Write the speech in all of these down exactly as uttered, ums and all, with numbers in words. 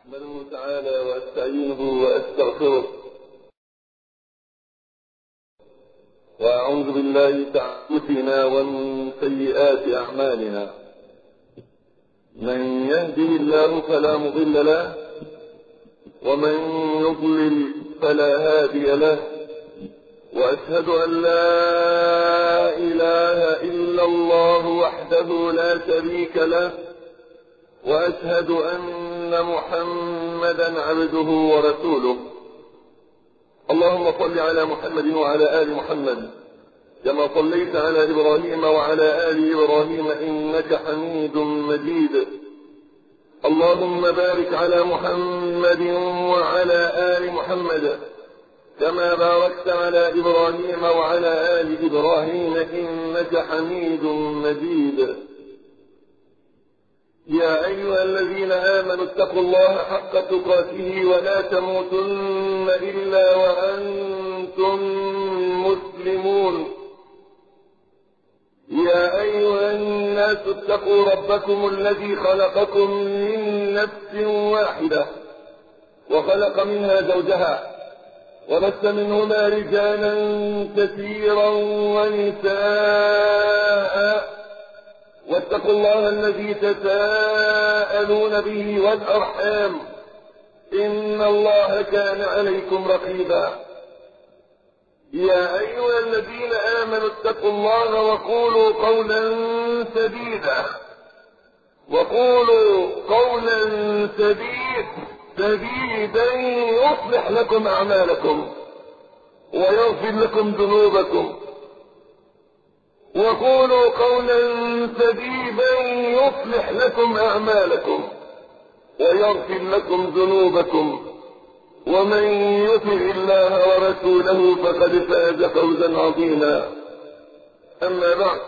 أحمده تعالى وأستعينه وأستغفره، وأعوذ بالله تعالى ومن سيئات أعمالنا. من يهده الله فلا مضل له، ومن يضلل فلا هادي له، وأشهد أن لا إله إلا الله وحده لا شريك له، وأشهد أن محمدا عبده ورسوله. اللهم صل على محمد وعلى آل محمد كما صليت على إبراهيم وعلى آل إبراهيم إنك حميد مجيد. اللهم بارك على محمد وعلى آل محمد كما باركت على إبراهيم وعلى آل إبراهيم إنك حميد مجيد. يا أيها الذين آمنوا اتقوا الله حق تقاته ولا تموتن إلا وأنتم مسلمون. يا أيها الناس اتقوا ربكم الذي خلقكم من نفس واحدة وخلق منها زوجها وبث منهما رجالا كثيرا ونساء، واتقوا الله الذي تساءلون به والأرحام إن الله كان عليكم رقيبا. يا أيها الذين آمنوا اتقوا الله وقولوا قولا سديدا وقولوا قولا سديدا يصلح لكم أعمالكم ويغفر لكم ذنوبكم. وقولوا قولا سديدا يصلح لكم أعمالكم ويغفر لكم ذنوبكم. ومن يطع الله ورسوله فقد فاز فوزا عظيما. أما بعد،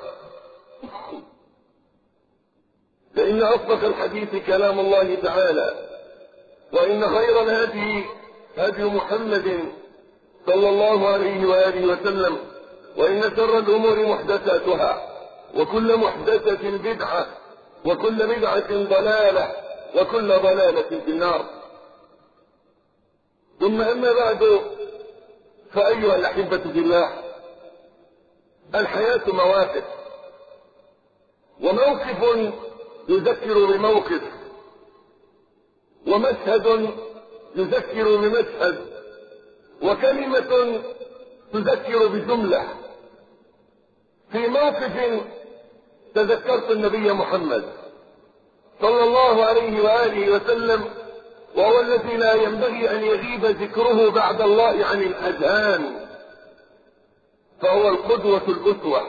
فإن أصدق الحديث كلام الله تعالى، وإن خير الهدي هدي محمد صلى الله عليه وآله وسلم، وإن شر الأمور محدثاتها، وكل محدثة بدعة، وكل بدعة ضلالة، وكل ضلالة في النار. ثم أما بعد، فأيها الأحبة في الله، الحياة مواقف، وموقف يذكر بموقف، ومشهد يذكر بمشهد، وكلمة تذكر بجملة. في موقف تذكرت النبي محمد صلى الله عليه وآله وسلم، وهو الذي لا ينبغي أن يغيب ذكره بعد الله عن الأذهان، فهو القدوة الأسوة.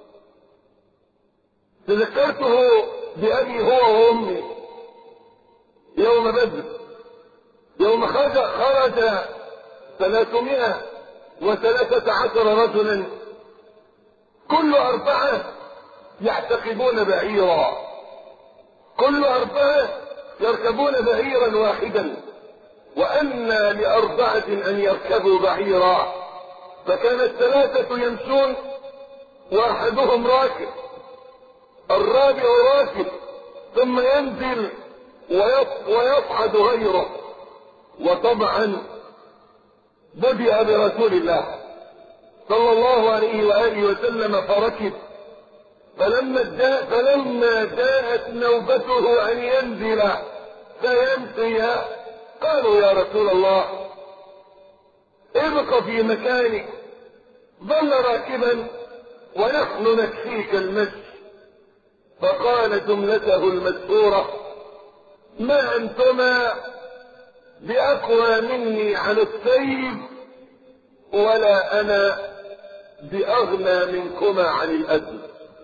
تذكرته بأبي هو وأمي يوم بدر، يوم خرج خرج ثلاثمائة وثلاثة عشر رجلا، كل أربعة يعتقبون بعيرا، كل أربعة يركبون بعيرا واحدا، وأنى لأربعة أن يركبوا بعيرا، فكان الثلاثة يمشون واحدهم راكب، الرابع راكب، ثم ينزل ويصعد غيره. وطبعا بدأ برسول الله صلى الله عليه وآله وسلم فركب، فلما جاء فلما جاءت نوبته أن ينزل فيمشي، قالوا يا رسول الله ابق في مكانك، ظل راكبا ونحن نكفيك المشي. فقال جملته المشهورة: ما أنتما بأقوى مني على السيف، ولا أنا بأغنى منكما عن الأجر.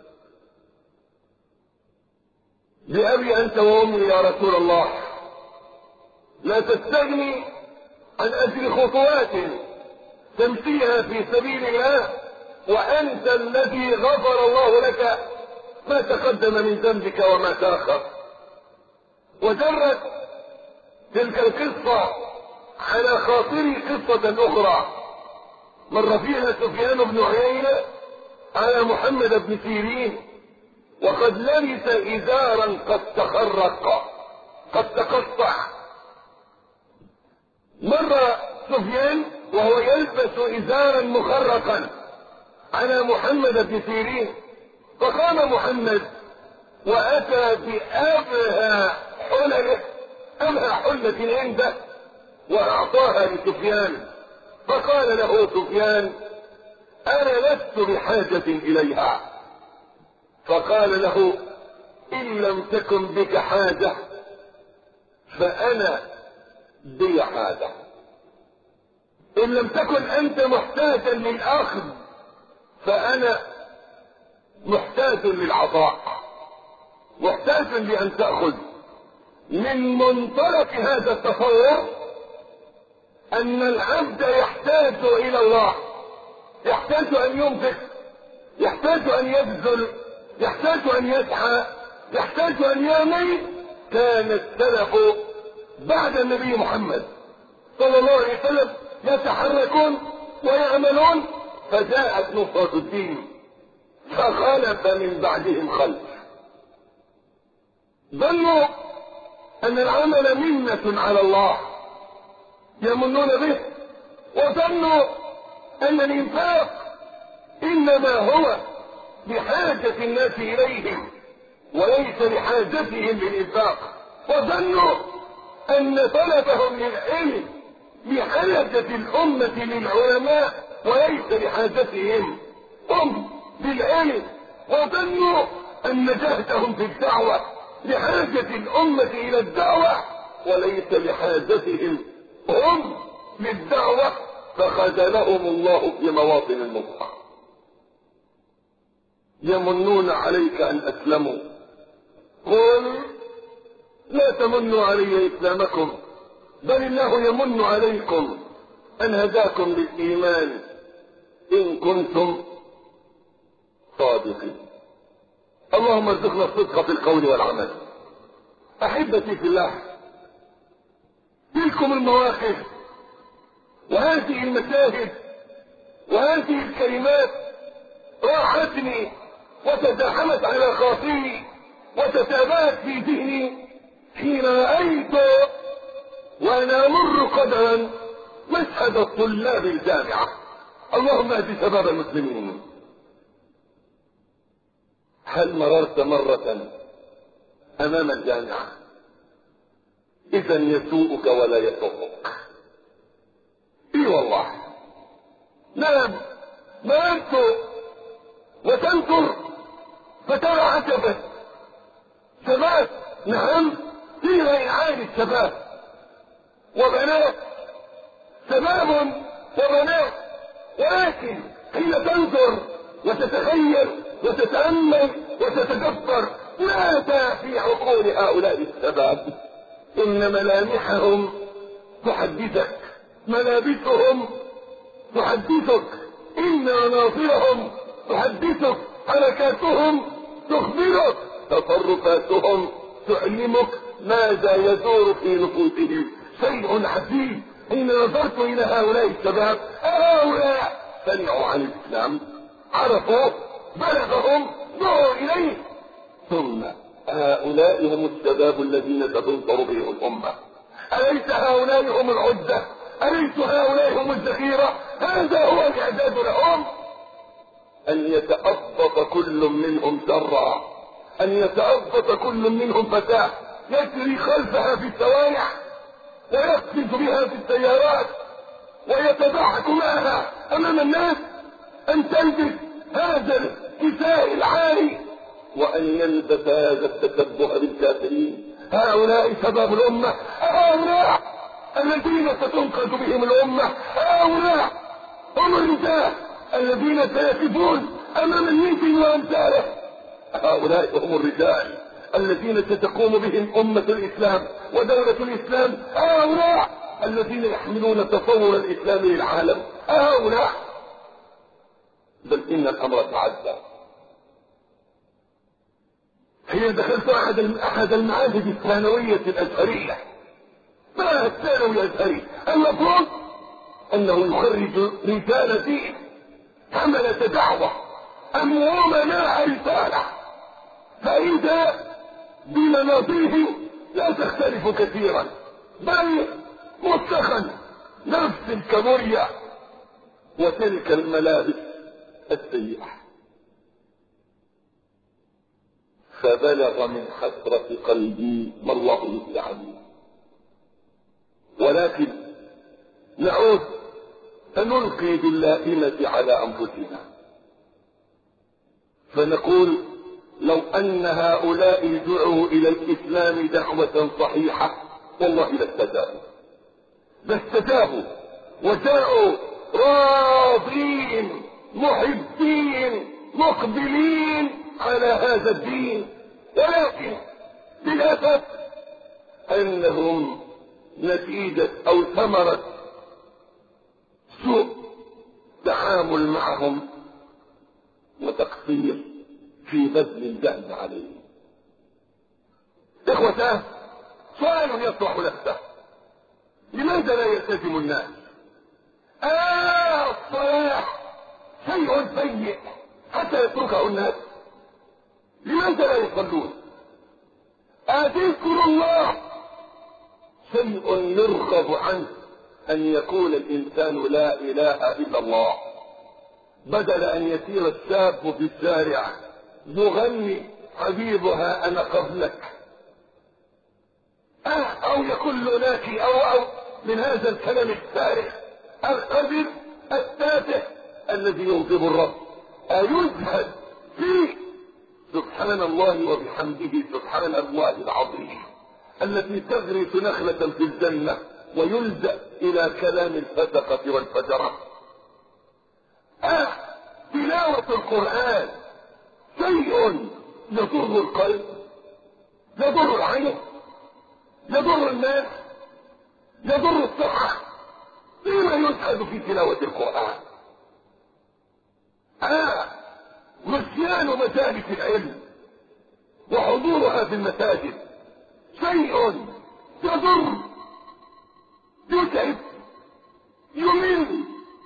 بأبي أنت وأمي يا رسول الله، لا تستغني عن أجر خطوات تمشيها في سبيل الله، وأنت الذي غفر الله لك ما تقدم من ذنبك وما تأخر. وجرت تلك القصة على خاطري قصة أخرى مر فيها سفيان بن عيينة على محمد بن سيرين، وقد لبس إزارا قد تخرق قد تقطع، مر سفيان وهو يلبس إزارا مخرقا على محمد بن سيرين، فقام محمد وأتى بأبهى حلله، أبهى حلة عنده، وأعطاها لسفيان، فقال له سفيان: أنا لست بحاجة إليها. فقال له: إن لم تكن بك حاجة فأنا بي حاجة. إن لم تكن أنت محتاجا للأخذ فأنا محتاج للعطاء، محتاج لأن تأخذ. من منطلق هذا التصور أن العبد يحتاج إلى الله، يحتاج أن ينفق، يحتاج أن يبذل، يحتاج أن يسعى، يحتاج أن يعمل. كان السلف بعد النبي محمد صلى الله عليه وسلم يتحركون ويعملون، فجاءت نصرة الدين فخلف من بعدهم خلف. ظنوا أن العمل منة على الله يمنون به، وظنوا أن الإنفاق إنما هو بحاجة الناس إليهم وليس لحاجتهم للإنفاق، وظنوا أن طلبهم للعلم بحاجة الأمة للعلماء وليس لحاجتهم هم للعلم، وظنوا أن جهدهم في الدعوة لحاجة الأمة إلى الدعوة وليس لحاجتهم هم للدعوة، فخذلهم الله في مواطن النصرة. يمنون عليك أن أسلموا، قل لا تمنوا علي إسلامكم بل الله يمن عليكم أن هداكم للإيمان إن كنتم صادقين. اللهم ارزقنا الصدق في القول والعمل. أحبتي في الله، تلكم المواقف وهذه المشاهد وهذه الكلمات راحتني وتزاحمت على خاطري وتتابعت في ذهني حين رأيت وأنا أمر قدرا مشهد الطلاب الجامعة. اللهم اهد شباب المسلمين. هل مررت مرة أمام الجامعة إذا يسوءك ولا يسوءك؟ إي والله. نعم، مررت وتنظر فترى عجبا، شباب، نعم، فيها إعانة الشباب وبنات، شباب وبنات، ولكن حين تنظر وتتخيل وتتأمل وتتدبر ماذا في عقول هؤلاء الشباب؟ إن ملامحهم تحدثك، ملابسهم تحدثك، إن مناظرهم تحدثك، حركاتهم تخبرك، تصرفاتهم تعلمك ماذا يدور في نفوسهم. شيء عجيب حين نظرت إلى هؤلاء الشباب، هؤلاء سمعوا عن الإسلام، عرفوا، بلغهم، دعوا إليه، ثم هؤلاء هم الشباب الذين ستنصر بهم الأمة. أليس هؤلاء هم العدة؟ أليس هؤلاء هم الذخيرة؟ هذا هو الإعداد لهم. أن يتأبط كل منهم شرا، أن يتأبط كل منهم فتاة يجري خلفها في الشوارع ويقفز بها في السيارات ويتضحك معها أمام الناس، أن تلبس هذا الكساء العالي وأن يلبس هذا التشبه بالكافرين. هؤلاء شباب الأمة، هؤلاء الذين ستنقذ بهم الأمة، هؤلاء هم الرجال الذين سيقفون أمام النبي وأمثاله، هؤلاء هم الرجال الذين ستقوم بهم أمة الإسلام ودولة الإسلام، هؤلاء الذين يحملون تصور الإسلام للعالم، هؤلاء. بل إن الأمر تعدى. حين دخلت أحد أحد المعاهد الثانوية الأزهرية، ما الثانوي الأزهري المفروض أنه يخرج رجال دين حملة دعوة أمومنا رسالة، فإذا بمناطيه لا تختلف كثيرا، بل متخن نفس الكابوريا وتلك الملابس السيئة. فبلغ من حسرة قلبي ما الله يبدع عني. ولكن نعود فنلقي باللائمة على أنفسنا فنقول لو أن هؤلاء دعوا إلى الإسلام دعوة صحيحة والله لاستجابوا لاستجابوا وجاءوا راضين محبين مقبلين على هذا الدين. ولكن للأسف أنهم نتيجة أو ثمرة سوء تعامل معهم وتقصير في بذل الجهد عليهم. إخوتاه، سؤال يطرح نفسه: لماذا لا يلتزم الناس؟ آه الصلاة شيء سيء حتى يتركه الناس. لماذا لا يصلون؟ أذكر الله شيء يرغب عنه أن يقول الإنسان لا إله إلا الله، بدل أن يسير الشاب في الشارع يغني حبيبها أنا قبلك، أه أو يقول لولاك أو أو من هذا الكلام الفارغ القذر التافه الذي يغضب الرب. أيزهد فيه سبحان الله وبحمده سبحان الله العظيم التي تغرس نخلة في الجنة ويلجأ إلى كلام الفسقة والفجرة. آه تلاوة القرآن شيء يضر القلب، يضر العين، يضر الناس، يضر الصحة. لما يزهد في تلاوة القرآن؟ آه نسيان مجالس العلم وحضورها في المساجد شيء يضر يتعب يمل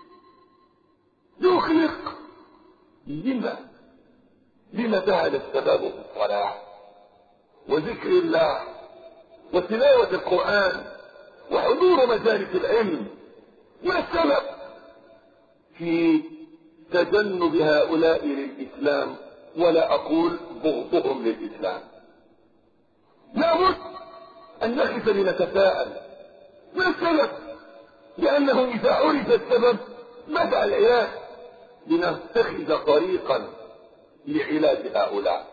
يخلق. لما لما ذهب السبب في الصلاة وذكر الله وتلاوة القرآن وحضور مجالس العلم؟ ما السبب في تجنب هؤلاء للإسلام؟ ولا أقول بغضهم للإسلام. لابد أن نقف لنتساءل ما السبب؟ لأنه إذا عرف السبب بدأ العلاج، لنتخذ طريقا لعلاج هؤلاء.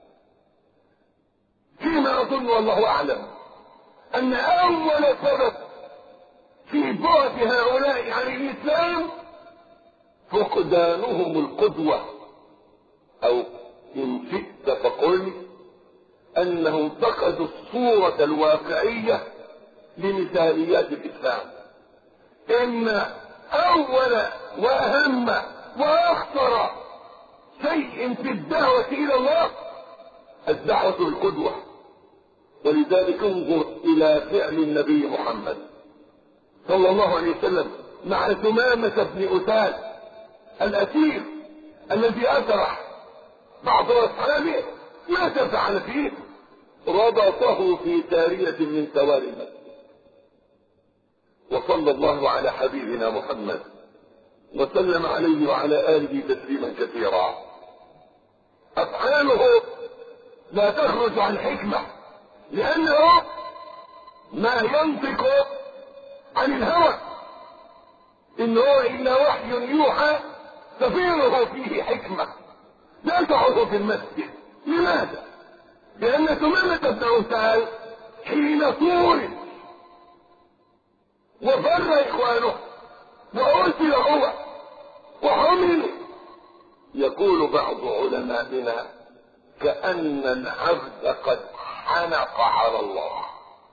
فيما أظن والله أعلم أن أول سبب في بعد هؤلاء عن الإسلام فقدانهم القدوة، أو إن شئت فقل أنهم فقدوا الصورة الواقعية لمثاليات الإسلام. إن أول وأهم وأخطر شيء في الدعوة إلى الله الدعوة بالقدوة. ولذلك انظر إلى فعل النبي محمد صلى الله عليه وسلم مع ثمامة بن أسال الأسير الذي أسرح بعض أصحابه. ماذا فعل فيه؟ ربطه في سارية من سواري المسجد. وصلى الله على حبيبنا محمد وسلم عليه وعلى آله تسليما كثيرا. أفعاله لا تخرج عن حكمة، لأنه ما ينطق عن الهوى، إنه إلا وحي يوحى تفيره فيه حكمة لا تعود في المسجد. لماذا؟ لأن ثمامة بن أسال حين طورد وفر إخوانه وأرسل هو وحمل، يقول بعض علمائنا كأن العبد قد حنق على الله.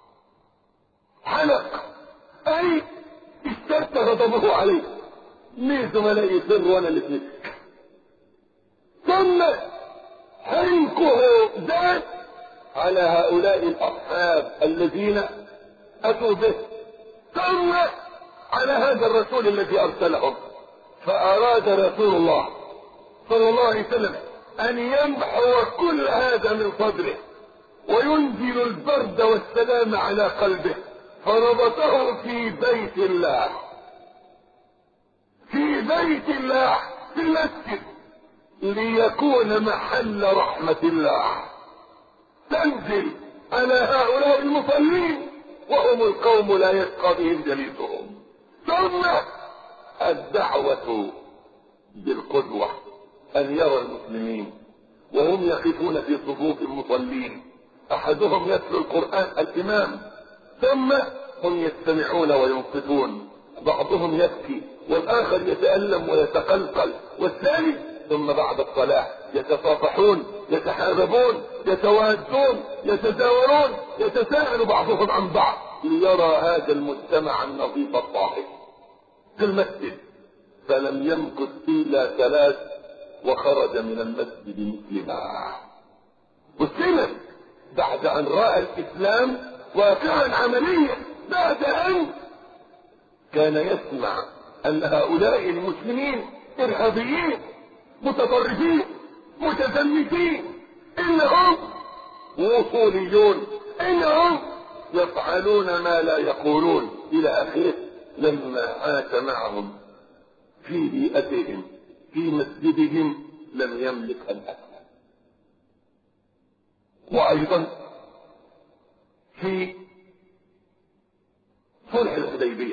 حنق أي اشتد غضبه عليه. مين زملائي يسر وانا اللي اتمسك؟ ثم حنقه ذات على هؤلاء الأصحاب الذين أتوا به، ثم على هذا الرسول الذي أرسلهم. فأراد رسول الله صلى الله عليه وسلم أن يمحو كل هذا من صدره وينزل البرد والسلام على قلبه فربطه في بيت الله، في بيت الله في المسجد، ليكون محل رحمة الله تنزل على هؤلاء المصلين وهم القوم لا يشقى بهم جليسهم. ثم الدعوة بالقدوة، أن يرى المسلمين وهم يقفون في صفوف المصلين أحدهم يتلو القرآن الإمام، ثم هم يستمعون وينصتون، بعضهم يبكي والآخر يتألم ويتقلقل، والثاني ثم بعد الصلاة يتصافحون يتحاببون يتوادون يتزاورون يتساءل بعضهم عن بعض، ليرى هذا المجتمع النظيف الطاهر في المسجد. فلم يمكث إلا ثلاث وخرج من المسجد مسلما، مسلما بعد أن رأى الإسلام واقعا عمليا، بعد أن كان يسمع أن هؤلاء المسلمين إرهابيين متطرفين متزمتين، إنهم وصوليون، إنهم يفعلون ما لا يقولون إلى آخره. لما عاش معهم في بيئتهم في مسجدهم لم يملك أن أسلم. وأيضا في صلح الحديبية،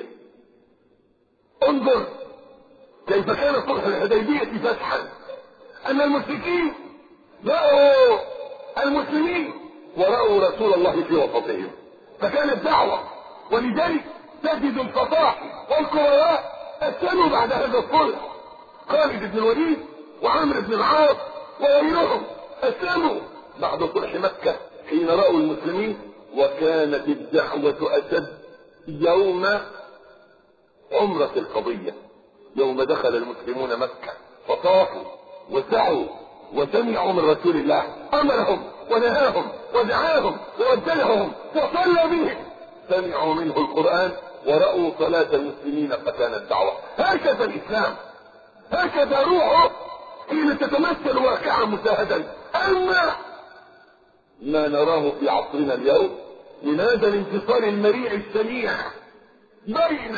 انظر كيف كان صلح الحديبية فتحا، أن المشركين رأوا المسلمين ورأوا رسول الله في وسطهم، فكانت دعوة. ولذلك تجد الفصاح والقراء أسلموا بعد هذا الصلح، خالد بن الوليد وعمرو بن العاص وغيرهم أسلموا بعد صلح مكة حين رأوا المسلمين. وكانت الدعوة أشد يوم عمرة القضية، يوم دخل المسلمون مكة فطافوا وسعوا وسمعوا من رسول الله، أمرهم ونهاهم ودعاهم ووجههم وصلى بهم، سمعوا منه القرآن ورأوا صلاة المسلمين فكانت دعوة. هكذا الإسلام، هكذا روحه حين تتمثل واقعا مشاهدا. أما ما نراه في عصرنا اليوم من هذا الانتصار المريع السريع بين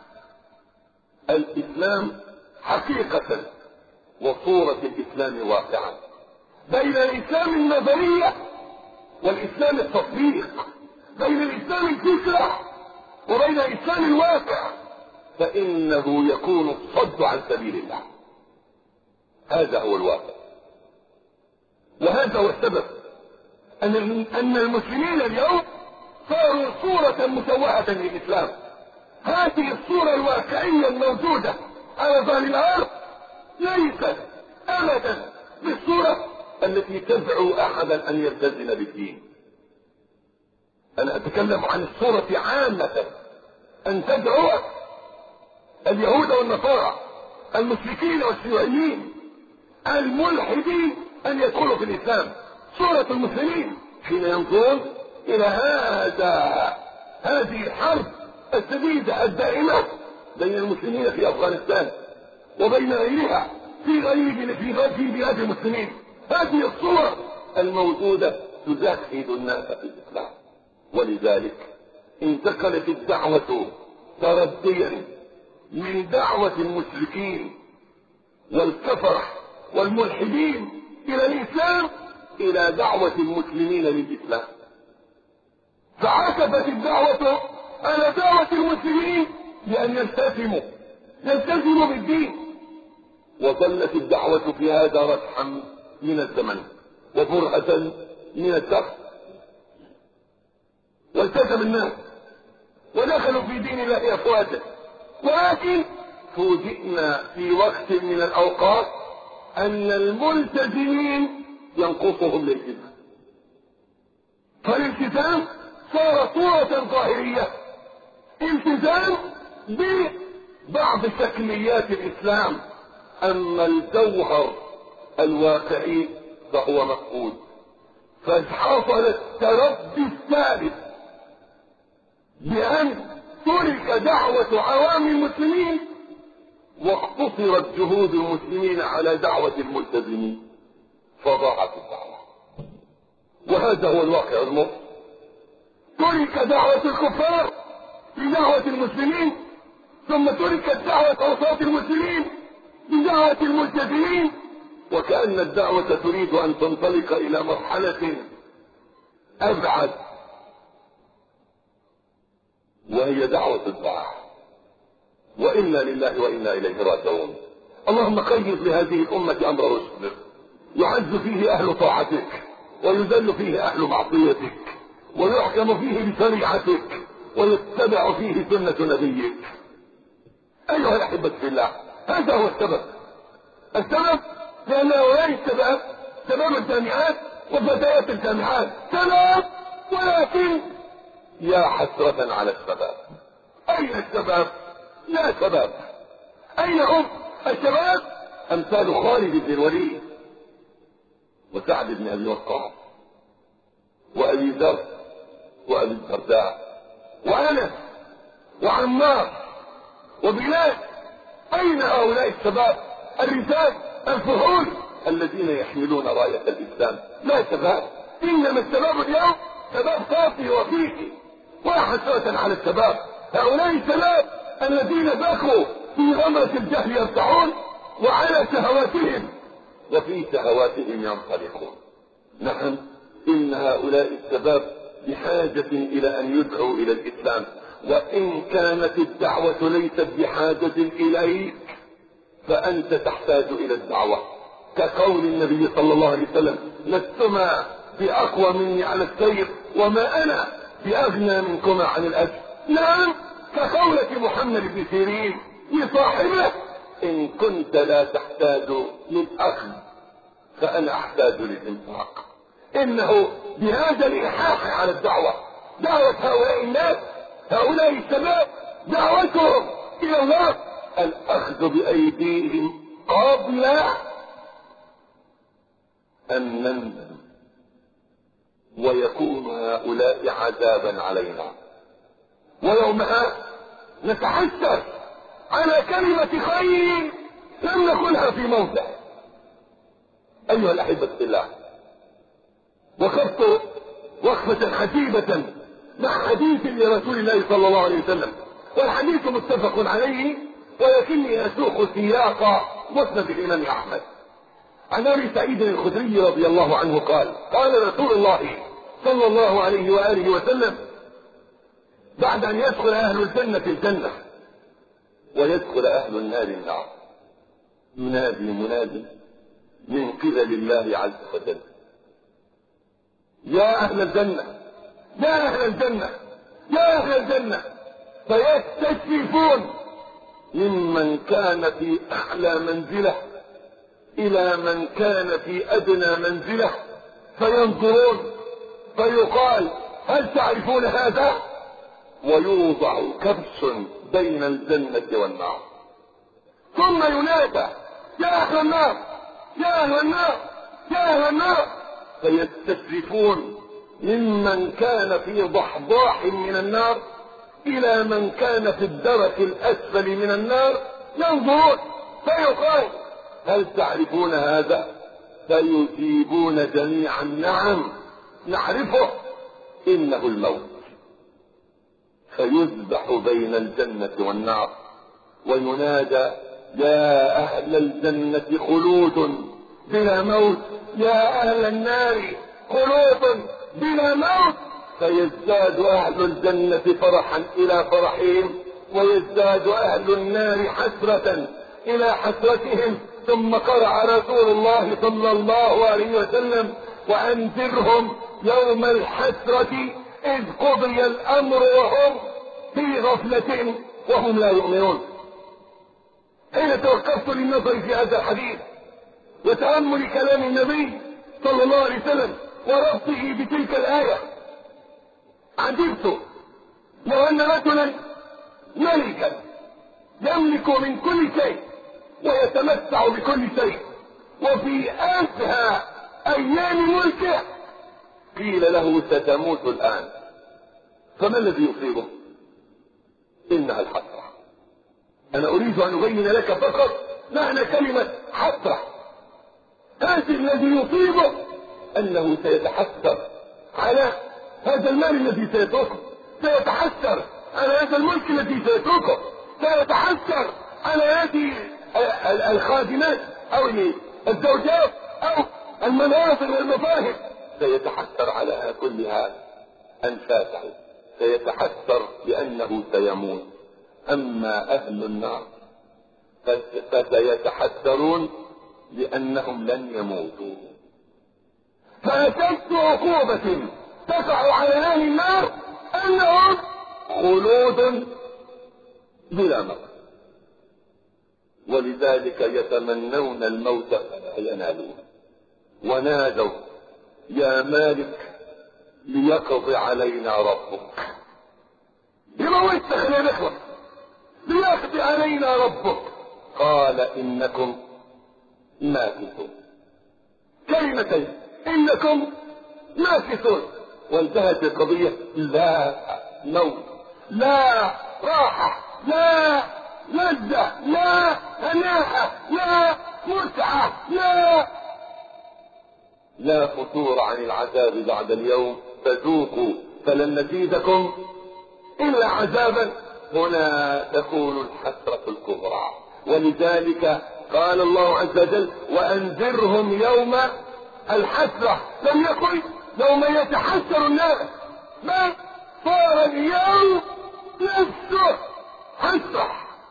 الإسلام حقيقة وصورة الإسلام واقعا، بين الإسلام النظرية والإسلام التطبيق، بين الإسلام الفكرة وبين الإسلام الواقع، فإنه يكون الصد عن سبيل الله. هذا هو الواقع، وهذا هو السبب أن أن المسلمين اليوم صاروا صورة مشوهة للإسلام. هذه الصورة الواقعية الموجودة على ظهر الأرض ليست أبدا بالصورة التي تدعو أحدا أن يلتزم بالدين. أنا أتكلم عن الصورة عامة، أن تدعو اليهود والنصارى المشركين والشيوعيين الملحدين أن يدخلوا في الإسلام. صورة المسلمين حين ينظرون إلى هذا هذه الحرب الشديدة الدائمة بين المسلمين في أفغانستان وبين غيرها في غير في بلاد المسلمين، هذه الصور الموجودة تزهد الناس في الإسلام. ولذلك انتقلت الدعوة ترديا من دعوة المشركين والكفرة والملحدين إلى الإسلام إلى دعوة المسلمين للإسلام. فعكفت الدعوة على دعوة المسلمين بأن يلتزموا يلتزموا بالدين، وظلت الدعوة في هذا رجحا من الزمن وبرهة من الدهر، والتزم الناس ودخلوا في دين الله أفواجا. ولكن فوجئنا في وقت من الأوقات أن الملتزمين ينقصهم الالتزام، فالالتزام صار صورة ظاهرية، التزام ببعض شكليات الإسلام، أما الجوهر الواقعي فهو مفقود. فحصل التردي الثالث بأن ترك دعوة عوام المسلمين واقتصرت جهود المسلمين على دعوة الملتزمين، فضاعت الدعوة. وهذا هو الواقع المر. ترك دعوة الكفار بدعوة المسلمين، ثم تركت دعوة أوساط المسلمين بدعوة الملتزمين، وكأن الدعوة تريد أن تنطلق إلى مرحلة أبعد، وهي دعوة الدعاء. وإنا لله وإنا إليه راجعون. اللهم قيض لهذه الأمة أمر رشد يعز فيه أهل طاعتك، ويذل فيه أهل معصيتك، ويحكم فيه بشريعتك، ويتبع فيه سنة نبيك. أيها الأحبة في الله، هذا هو السبب. السبب لأن هؤلاء الشباب شباب الجامعات وفتيات الجامعات سبب، ولكن يا حسرة على الشباب. أين الشباب؟ لا شباب. أين هم الشباب؟ أمثال خالد بن الوليد، وسعد بن أبي وقاص، وأبي ذر، وأبي الدرداء، وأنس، وعمار، وبلال. أين هؤلاء الشباب الرجال الفحول الذين يحملون راية الإسلام؟ لا شباب. إنما الشباب اليوم شباب صافي وفيكي. وحسرة على الشباب، هؤلاء الشباب الذين بقوا في غمرة الجهل يرتعون، وعلى شهواتهم وفي شهواتهم ينطلقون. نعم، إن هؤلاء الشباب بحاجة إلى أن يدعوا إلى الإسلام، وإن كانت الدعوة ليست بحاجة إليك فأنت تحتاج إلى الدعوة، كقول النبي صلى الله عليه وسلم: لستما بأقوى مني على السير، وما أنا بأغنى منكما عن الأجر. نعم، كقولة محمد بن سيرين لصاحبه: إن كنت لا تحتاج للأخذ فأنا أحتاج للإنفاق. إنه بهذا الإلحاح على الدعوة، دعوة هؤلاء الناس، هؤلاء الشباب، دعوتهم إلى الله الأخذ بأيديهم قبل أن نندم، ويكون هؤلاء عذابا علينا. ويومها نتحسر على كلمة خير لم نقلها في موضع. أيها الأحبة بالله، وقفت وقفة عجيبة مع حديث لرسول الله صلى الله عليه وسلم، والحديث متفق عليه، ولكني أسوق سياق مسند الإمام أحمد. عن أبي سعيد الخدري رضي الله عنه قال: قال رسول الله صلى الله عليه وآله وسلم: بعد أن يدخل أهل الجنة الجنة ويدخل أهل النار النار، ينادي منادي من قبل الله عز وجل: يا أهل الجنة، يا أهل الجنة، يا أهل الجنة، فيستشرفون ممن كان في أعلى منزلة إلى من كان في أدنى منزلة، فينظرون فيقال: هل تعرفون هذا؟ ويوضع كبش بين الجنة والنار، ثم ينادى: يا أهل النار، يا أهل النار، يا أهل النار، فيستشرفون ممن كان في ضحضاح من النار إلى من كان في الدرك الأسفل من النار، ينظرون فيقال: هل تعرفون هذا؟ فيجيبون جميعا: نعم نعرفه، إنه الموت. فيذبح بين الجنة والنار، وينادى: يا أهل الجنة خلود بلا موت، يا أهل النار خلود بلا موت. فيزداد أهل الجنة فرحا إلى فرحهم، ويزداد أهل النار حسرة إلى حسرتهم. ثم قرأ رسول الله صلى الله عليه وسلم: وأنذرهم يوم الحسرة إذ قضي الأمر وهم في غفلة وهم لا يؤمنون. حين توقفت للنظر في هذا الحديث وتأمل كلام النبي صلى الله عليه وسلم وربطه بتلك الآية، عجبت لو أن رجلا ملكا يملك من كل شيء ويتمتع بكل شيء، وفي أسهى أيام ملكه قيل له: ستموت الآن، فما الذي يصيبه؟ إنها الحسرة. أنا أريد أن أبين لك فقط معنى كلمة حسرة. هذا الذي يصيبه أنه سيتحسر على هذا المال الذي سيتركه، سيتحسر على هذا الملك الذي سيتركه، سيتحسر على هذه الخادمات او الزوجات او المناظر والمظاهر، سيتحسر على كل هذا انفاسه، سيتحسر بانه سيموت. اما اهل النار فسيتحسرون لانهم لن يموتوا. فاشد عقوبة تقع على اهل النار انهم خلود بلا موت، ولذلك يتمنون الموت فلا ينالون. ونادوا يا مالك ليقضي علينا ربك. يموتنا خلينا نخلص، ليقضي علينا ربك. قال انكم ماكثون. كلمتين، انكم ماكثون، وانتهت القضية. لا موت، لا راحة، لا لذة، لا هناء، لا متعة، لا لا فتور عن العذاب بعد اليوم. فذوقوا فلن نزيدكم إلا عذابا. هنا تكون الحسرة الكبرى. ولذلك قال الله عز وجل وأنذرهم يوم الحسرة. لم يقل يوم يتحسر الناس، بل صار اليوم نفسه حسرة.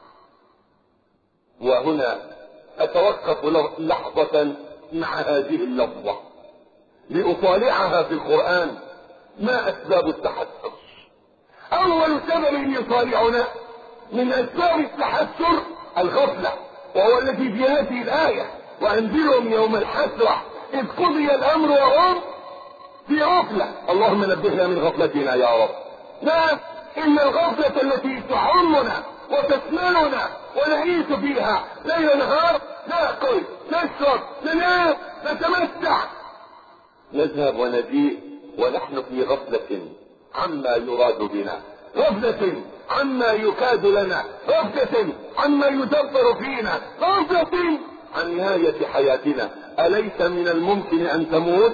وهنا أتوقف لحظة مع هذه اللفظة لأطالعها في القرآن. ما أسباب التحسر؟ أول سبب يطالعنا من أسباب التحسر الغفلة، وهو الذي في هذه الآية وأنذرهم يوم الحسرة إذ قضي الأمر وهم في غفلة. اللهم نبهنا من غفلتنا يا رب. لا، إن الغفلة التي تحرمنا وتشملنا ونعيش فيها ليل نهار، نأكل، نشرب، ننام، نتمتع، نذهب ونجيء ونحن في غفلة عما يراد بنا، غفلة عما يكاد لنا، غفلة عما يدبر فينا، غفلة عن نهاية حياتنا. أليس من الممكن أن تموت؟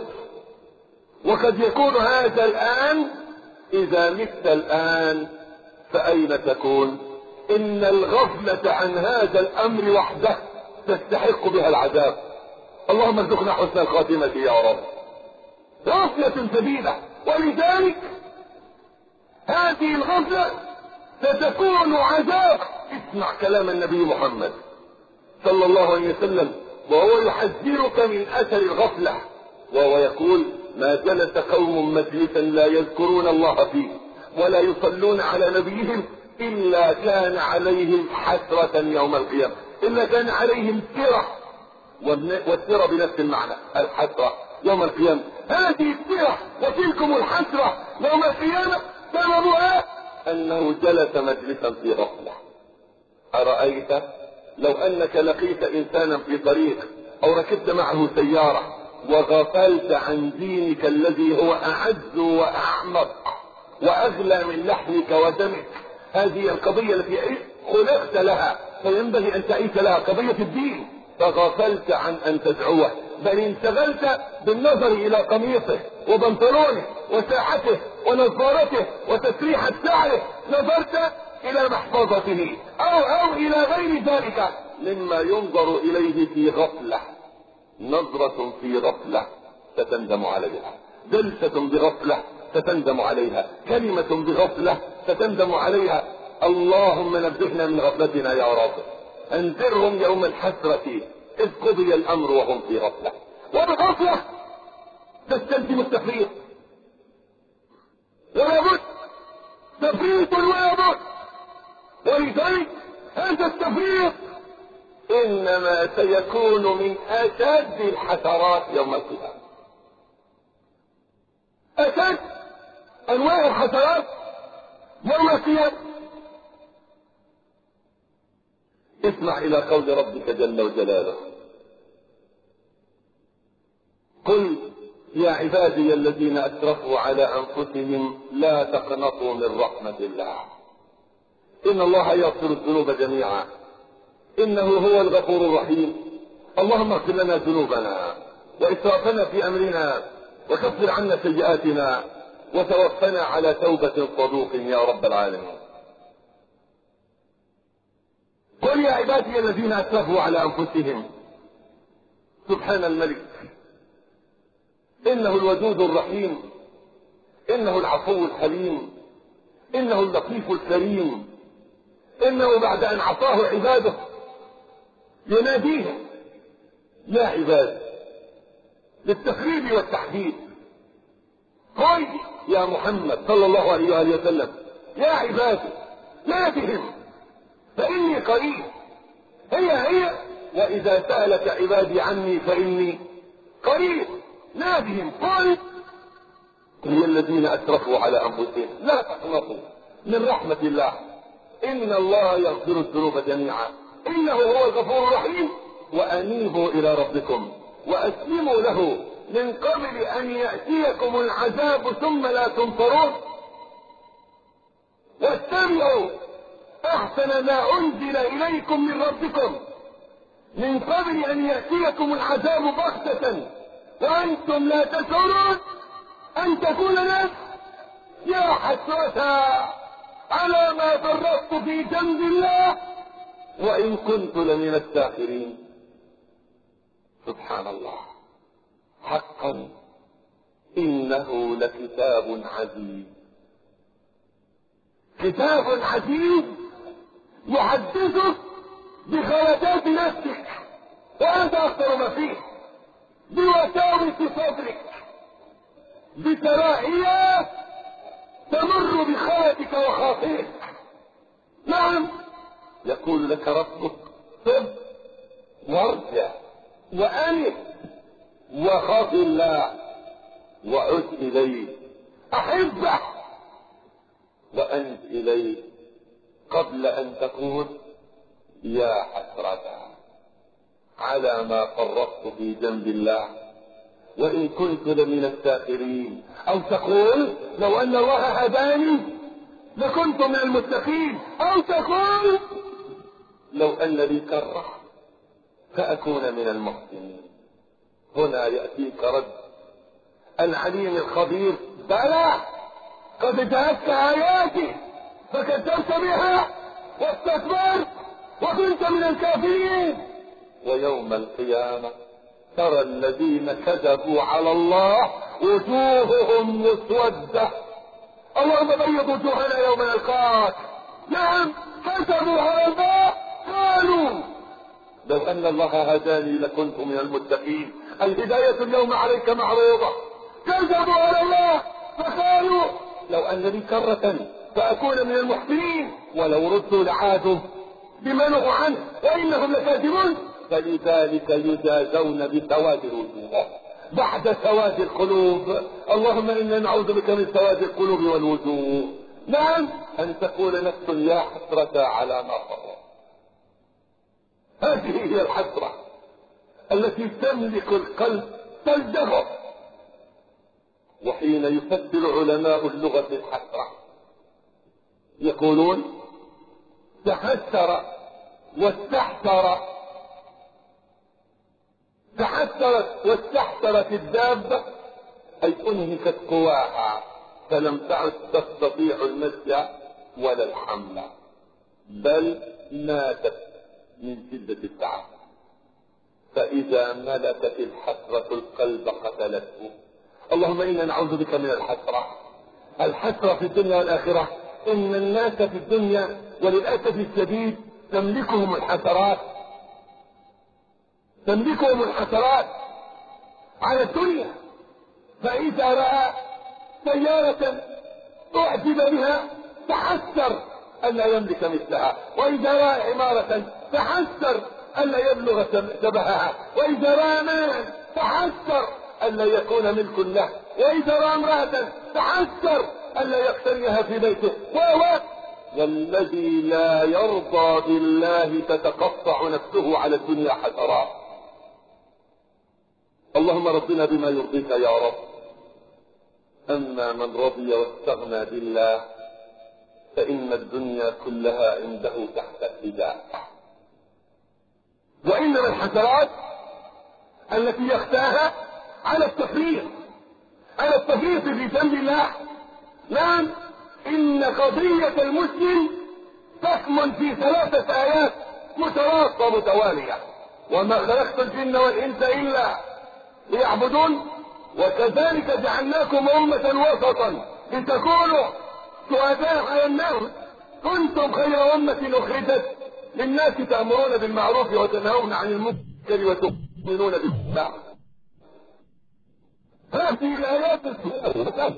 وقد يكون هذا الآن. إذا مت الآن فأين تكون؟ إن الغفلة عن هذا الأمر وحده تستحق بها العذاب. اللهم ارزقنا حسن الخاتمة يا رب. غفلة شديدة، ولذلك هذه الغفلة ستكون عذاب. اسمع كلام النبي محمد صلى الله عليه وسلم وهو يحذرك من أثر الغفلة، وهو يقول ما جلس قوم مجلسا لا يذكرون الله فيه ولا يصلون على نبيهم إلا كان عليهم حسرة يوم القيامة. إلا كان عليهم سرة، والسرة بنفس المعنى، الحسرة يوم القيامة. هذه السرة وتلكم الحسرة يوم القيامة سببها أنه جلس مجلسا في غفلة. أرأيت لو أنك لقيت إنسانا في طريق أو ركبت معه سيارة وغفلت عن دينك الذي هو أعز وأعمق وأغلى من لحمك ودمك، هذه القضية التي خلقت لها فينبغي أن تعيش لها، قضية الدين، فغفلت عن أن تدعوه، بل انشغلت بالنظر إلى قميصه وبنطلونه وساعته ونظارته وتسريحة شعره، نظرت إلى محفظته أو أو إلى غير ذلك مما ينظر إليه في غفلة. نظرة في غفلة ستندم عليها، جلسة بغفلة ستندم عليها، كلمة بغفلة ستندم عليها. اللهم نبهنا من غفلتنا يا رب. انذرهم يوم الحسرة إذ قضي الأمر وهم في غفلة. وبغفلة تستلزم التفريط، ولا بد تفريط ولا بد. ولذلك هذا التفريط إنما سيكون من أشد الحسرات يوم القيامة. أشد أنواع الحسرات يوم القيامة. اسمع إلى قول ربك جل وجلاله قل يا عبادي الذين أسرفوا على أنفسهم لا تقنطوا من رحمة الله إن الله يغفر الذنوب جميعا إنه هو الغفور الرحيم. اللهم اغفر لنا ذنوبنا وإسرافنا في أمرنا وكفر عنا سيئاتنا وتوفنا على توبة صدوق يا رب العالمين. قل يا عبادي الذين اسرفوا على انفسهم. سبحان الملك، انه الودود الرحيم، انه العفو الحليم، انه اللطيف الكريم، انه بعد ان عصاه عباده يناديهم يا عباد للتخريب والتحديد. قل يا محمد صلى الله عليه وآله وسلم يا عبادي نادهم فإني قريب. هي هي وإذا سألك عبادي عني فإني قريب. نادهم قل هم الذين أسرفوا على أنفسهم لا تقنطوا من رحمة الله إن الله يغفر الذنوب جميعا إنه هو الغفور الرحيم وأنيبوا إلى ربكم وأسلموا له من قبل أن يأتيكم العذاب ثم لا تنصرون واتبعوا أحسن ما أنزل إليكم من ربكم من قبل أن يأتيكم العذاب بغتة وأنتم لا تشعرون أن تكون نفس يا حسرة على ما فرطت في جنب الله وإن كنت لمن الساخرين. سبحان الله، حقا إنه لكتاب عزيز، كتاب عزيز يحدثك بخلدات نفسك وأنت أكثر ما فيه، بوساوس صدرك، بتراعيات تمر بخالتك وخاطرك. نعم، يقول لك ربك صب وارجع وأنف وخاف الله وعد إليه، أحبه وأنت إليه قبل أن تقول يا حسرة على ما فرطت في جنب الله وإن كنت لمن الساخرين، أو تقول لو أن الله هداني لكنت من المتقين، أو تقول لو أن لي كرة فأكون من المحسنين. هنا يأتيك رد العليم الخبير بلى قد جاءتك آياتي فكذبت بها واستكبرت وكنت من الكافرين ويوم القيامة ترى الذين كذبوا على الله وجوههم مسودة. اللهم بيض وجوهنا يوم نلقاك. نعم، كذبوا على الله قالوا لو أن الله هداني لكنت من المتقين. الهداية اليوم عليك معروضة. كذبوا على الله فقالوا لو أن لي كرة فأكون من المحسنين ولو ردوا لعادوا بما نهوا عنه وإنهم لكاذبون. فلذلك يجازون بسواد الوجوه بعد سواد القلوب. اللهم إنا نعوذ بك من سواد القلوب والوجوه. نعم، أن تقول نفس يا حسرة على ما فرط. هذه هي الحسرة التي تملك القلب تلدغه. وحين يفسر علماء اللغة الحسرة يقولون تحسر واستحسر. تحسرت واستحسرت الدابة أي أنهكت قواها فلم تعد تستطيع المشي ولا الحمل بل ماتت من شدة التعب. فإذا ملكت الحسرة القلب قتلته. اللهم إنا نعوذ بك من الحسرة. الحسرة في الدنيا والآخرة. إن الناس في الدنيا وللأسف الشديد تملكهم الحسرات، تملكهم الحسرات على الدنيا. فإذا رأى سيارة أعجب بها تحسر ألا يملك مثلها، وإذا رأى عمارة تحسر ألا يبلغ شبهها، وإذا رأى مالا تحسر ألا يكون ملك له، وإذا رأى امرأة تحسر ألا يقتنيها في بيته. وهو والذي لا يرضى بالله تتقطع نفسه على الدنيا حسرات. اللهم رضنا بما يرضيك يا رب. أما من رضي واستغنى بالله فإن الدنيا كلها عنده تحت الحذاء. وإنما الحسرات التي يخشاها على التفريط، على التفريط في جنب الله. نعم، إن قضية المسلم تكمن في ثلاثة آيات متراصة متوالية. وما خلقت الجن والإنس إلا ليعبدون وكذلك جعلناكم أمة وسطا لتكونوا شهداء على الناس كنتم خير أمة أخرجت للناس تأمرون بالمعروف وتنهون عن المنكر وتؤمنون بالله. هذه الآيات السورة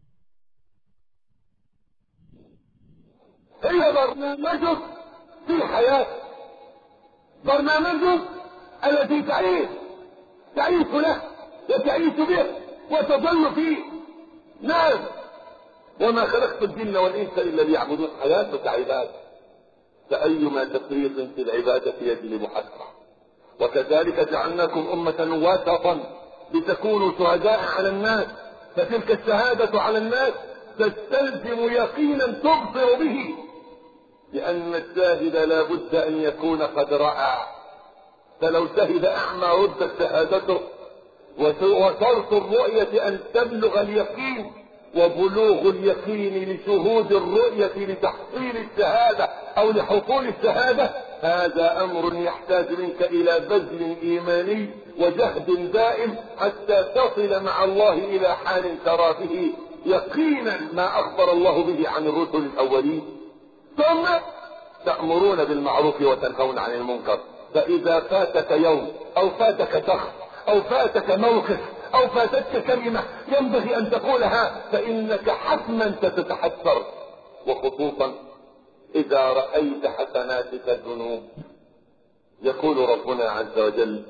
هي برنامجك في الحياة، برنامجك الذي تعيش تعيش له وتعيش به وتظل فيه. نعم، وما خلقت الجن والإنس إلا ليعبدون. حياتك عبادة، فأيما تفريط في العبادة يجلب حسرة. وكذلك جعلناكم أمة وسطا لتكونوا شهداء على الناس، فتلك الشهادة على الناس تستلزم يقينا تبصر به، لأن الشاهد لا بد أن يكون قد رأى. فلو شهد أعمى ردت شهادته. وشرط الرؤية أن تبلغ اليقين، وبلوغ اليقين لشهود الرؤية لتحصيل الشهادة أو لحصول الشهادة، هذا أمر يحتاج منك إلى بذل إيماني وجهد دائم حتى تصل مع الله إلى حال ترى به يقينا ما أخبر الله به عن الرسل الأولين. ثم تأمرون بالمعروف وتنهون عن المنكر. فإذا فاتك يوم أو فاتك شخص أو فاتك موقف أو فاتتك كلمة ينبغي أن تقولها، فإنك حتما ستتحسر، وخصوصا إذا رأيت حسناتك الذنوب. يقول ربنا عز وجل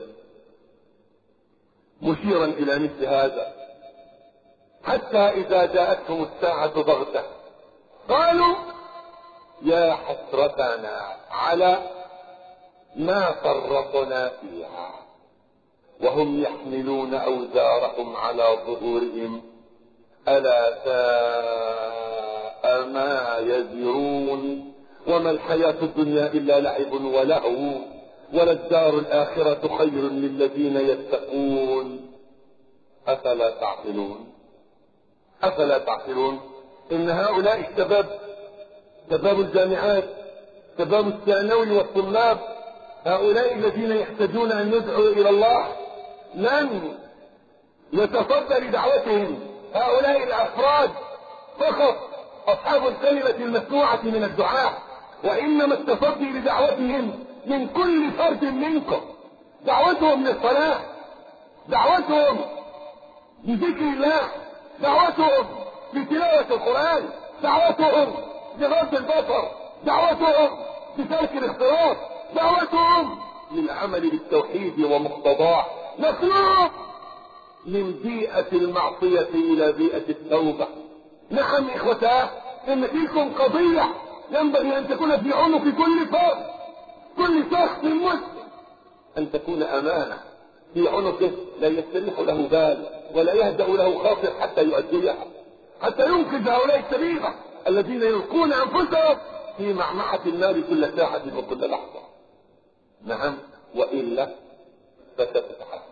مشيرا إلى مثل هذا: حتى إذا جاءتهم الساعة بغتة قالوا يا حسرتنا على ما فرطنا فيها وهم يحملون أوزارهم على ظهورهم ألا ساء ما يزرون. وما الحياة الدنيا إلا لعب ولهو وللدار الآخرة خير للذين يتقون أفلا تعقلون. أفلا تعقلون. إن هؤلاء الشباب، شباب الجامعات، شباب الثانوي والطلاب، هؤلاء الذين يحتاجون أن يدعوا إلى الله لن يتصدى لدعوتهم هؤلاء الأفراد فقط أصحاب الكلمة المسموعة من الدعاء، وإنما التصدي لدعوتهم من كل فرد منكم. دعوتهم للصلاة، دعوتهم لذكر الله، دعوتهم لتلاوة القرآن، دعوتهم لغض البصر، دعوتهم لترك الاختلاط، دعوتهم للعمل بالتوحيد ومقتضاه. نخلق من بيئة المعصية إلى بيئة التوبة. نعم إخوتاه، إن فيكم قضية ينبغي أن تكون في عنق كل فرد، كل شخص مسلم، أن تكون أمانة في عنقه لا يستريح له بال ولا يهدأ له خاطر حتى يؤديها، حتى ينقذ هؤلاء السبيبة الذين يلقون أنفسهم في معمعة النار كل ساعة وكل لحظة. نعم، وإلا فستتحسن.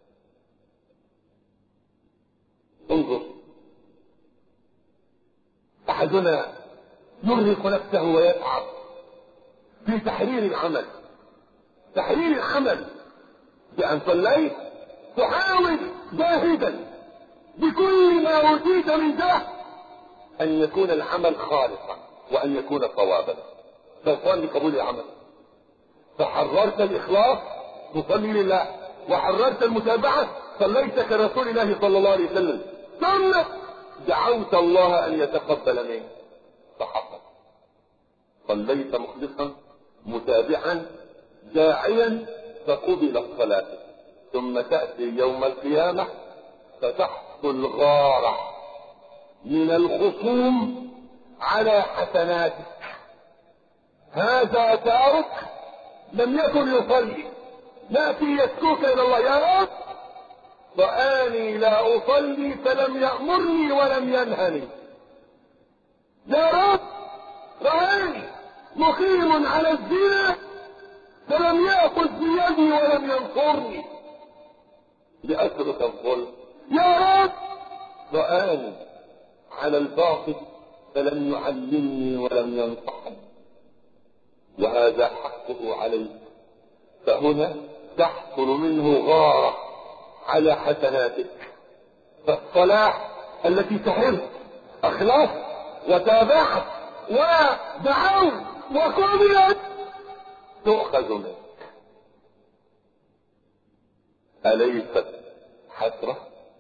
انظر، أحدنا يرهق نفسه ويتعب في تحرير العمل، تحرير العمل بأن صليت تحاول جاهدا بكل ما أوتيت من جهد أن يكون العمل خالصا وأن يكون صوابا، فوفقا لقبول العمل. فحررت الإخلاص تصلي لله، وحررت المتابعة صليت كرسول الله صلى الله عليه وسلم، ثم دعوت الله أن يتقبل منك فحصل. صليت مخلصا متابعا داعيا فقبلت صلاتك، ثم تأتي يوم القيامة فتحصل غارة من الخصوم على حسناتك. هذا تارك لم يكن يصلي، نأتي يشكوك إلى الله: يا رب رآني لا أصلي فلم يأمرني ولم ينهني، يا رب رآني مقيم على الزنا فلم يأخذ بيدي ولم ينصرني لأترك الظلم، يا رب رآني على الباطل فلم يعلمني ولم ينصحني. وهذا حق حقه عليك، فهنا تحصل منه غارة على حسناتك. فالصلاة التي تحب أخلصت وتابعت ودعوت وقبلت تؤخذ منك. أليست حسرة؟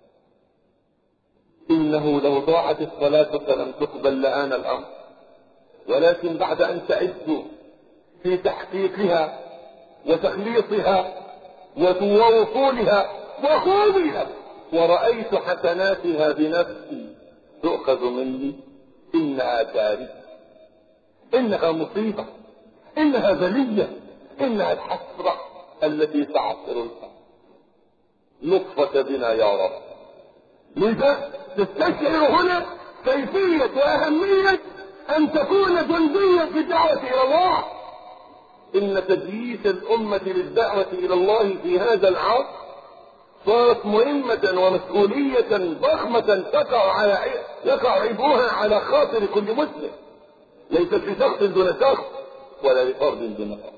إنه لو ضاعت الصلاة فلم تقبل لآن الأمر، ولكن بعد أن تعدوا في تحقيقها وتخليصها ووصولها وخوضها ورأيت حسناتها بنفسي تؤخذ مني، إنها كارثة، إنها مصيبة، إنها بلية، إنها الحسرة التي تعصر القلب. لطفك بنا يا رب. لذا تستشعر هنا كيفية وأهمية أن تكون جنديا في الدعوة إلى الله. إن تجهيز الأمة للدعوة إلى الله في هذا العصر صارت مهمة ومسؤولية ضخمة تقع على يقع عبوها على خاطر كل مسلم، ليس لشخص دون شخص ولا لفرد دون فرد.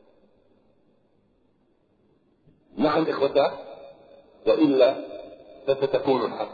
نعم إخوتاه، وإلا فستكون الحق.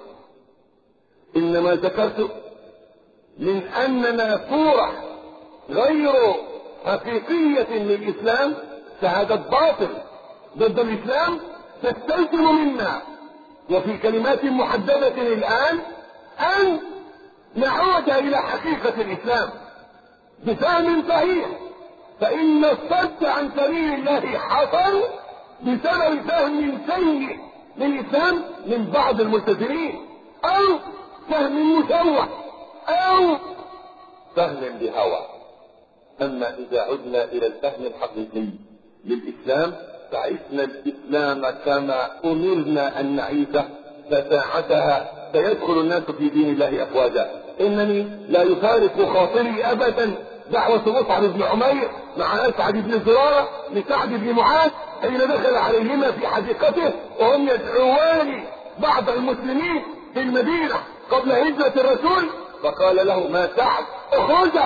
إنما ذكرت من أننا صورة غير حقيقية للإسلام، شهادة باطل ضد الإسلام، تستلزم منا وفي كلمات محددة الآن أن نعود إلى حقيقة الإسلام بفهم صحيح. فإن الصد عن سبيل الله حصل بسبب فهم سيء للإسلام من بعض الملتزمين، أو فهم مشوه، أو فهم بهوى. أما إذا عدنا إلى الفهم الحقيقي للإسلام فعشنا الإسلام كما أمرنا أن نعيشه، فساعتها سيدخل الناس في دين الله أفواجا. إنني لا يفارق خاطري أبدا دعوة مصعب بن عمير مع أسعد بن زرارة لسعد بن معاذ حين دخل عليهما في حديقته وهم يدعوان بعض المسلمين في المدينة قبل هجرة الرسول، فقال له: ما سعد، اخرجا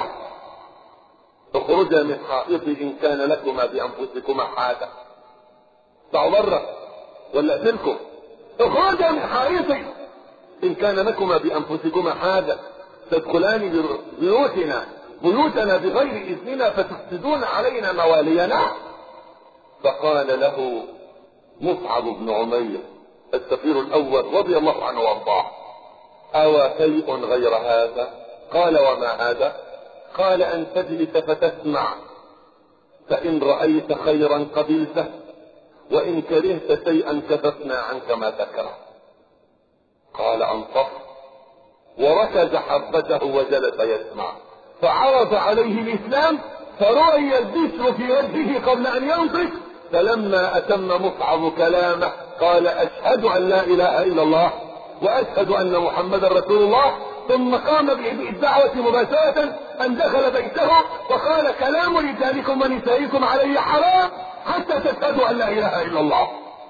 اخرجا من حائطي إن كان لكما بأنفسكما حاجة. طلعوا بره ولا أقتلكم. اخرجا من حائطي إن كان لكما بأنفسكما حاجة تدخلان بيوتنا بيوتنا بغير إذننا فتفسدون علينا موالينا. فقال له مصعب بن عمير السفير الأول رضي الله عنه وارضاه: أوى شيء غير هذا؟ قال: وما هذا؟ قال: أن تجلس فتسمع، فإن رأيت خيرا قبلته، وإن كرهت شيئا كففنا عنك ما تكره. قال: أنصف، وركز حبته وجلس يسمع. فعرض عليه الإسلام فرؤي البشر في وجهه قبل أن ينطق، فلما أتم مصعب كلامه قال: أشهد أن لا إله إلا الله وأشهد أن محمدا رسول الله. ثم قام بالدعوة مباشرة أن دخل بيته وقال: كلام رجالكم ونسائكم علي حرام حتى تشهدوا أن لا إله إلا الله.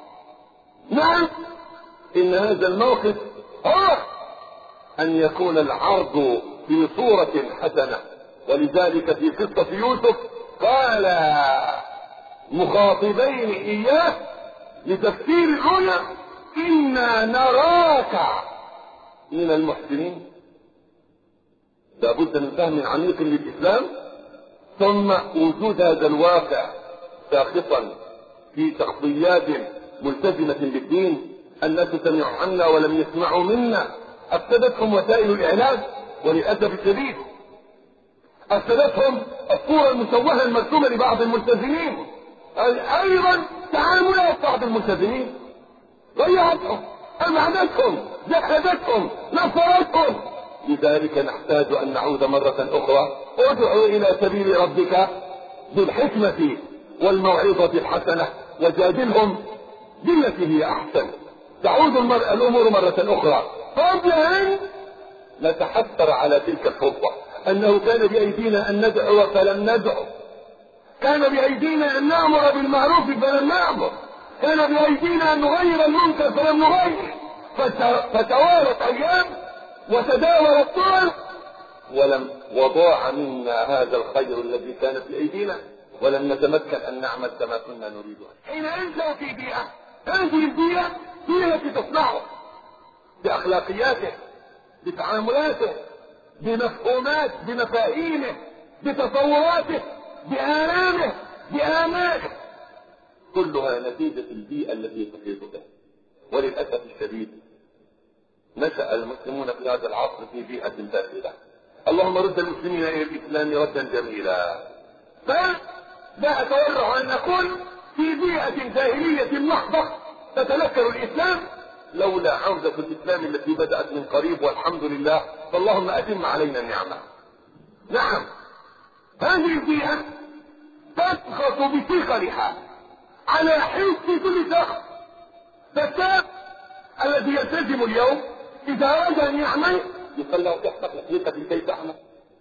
نعم، إن هذا الموقف هو أن يكون العرض في صورة حسنة. ولذلك في قصة يوسف قال مخاطبين إياه لتفسير الرؤيا: إنا نراك من المحسنين. لابد من فهم عميق للإسلام، ثم وجود هذا الواقع شاخصا في شخصيات ملتزمة بالدين. الناس سمعوا عنا ولم يسمعوا منا. أفسدتهم وسائل الإعلام وللأسف الشديد، أفسدتهم الصورة المشوهة المرسومة لبعض الملتزمين، أيضا تعاملات بعض الملتزمين ضيعتهم، أبعدتهم، جحدتهم، نصرتهم. لذلك نحتاج أن نعود مرة أخرى: ادعو إلى سبيل ربك بالحكمة والموعظة الحسنة وجادلهم بالتي هي أحسن. تعود الأمور مرة أخرى قبل أن نتحسر على تلك الفرصة، أنه كان بأيدينا أن ندعو فلم ندعو، كان بأيدينا أن نأمر بالمعروف فلم نأمر، كان بأيدينا أن نغير المنكر فلم نغير. فتوالت أيام وتداول الطرق ولم وضاع منا هذا الخير الذي كان في أيدينا. ولم نتمكن أن نعمل كما كنا نريدها. حين أنشأ في بيئة، هذه البيئة هي التي تصنعه بأخلاقياته، بتعاملاته، بمفهومات، بمفاهيمه، بتصوراته، بآلامه، بآماله، كلها نتيجة البيئة التي تحيط به. وللأسف الشديد نشأ المسلمون في هذا العصر في بيئة فاسدة. اللهم رد المسلمين إلى الإسلام ردا جميلا. فلا أتورع أن نكون في بيئة جاهلية محضة تتذكر الإسلام لولا عودة الإسلام التي بدأت من قريب، والحمد لله، فاللهم أتم علينا النعمة. نعم، هذه البيئة تسخط بثقلها على حس كل شخص. فالشاب الذي يلتزم اليوم إذا أراد أن يعمل يقول له تحت لحيتك لكي تعمل،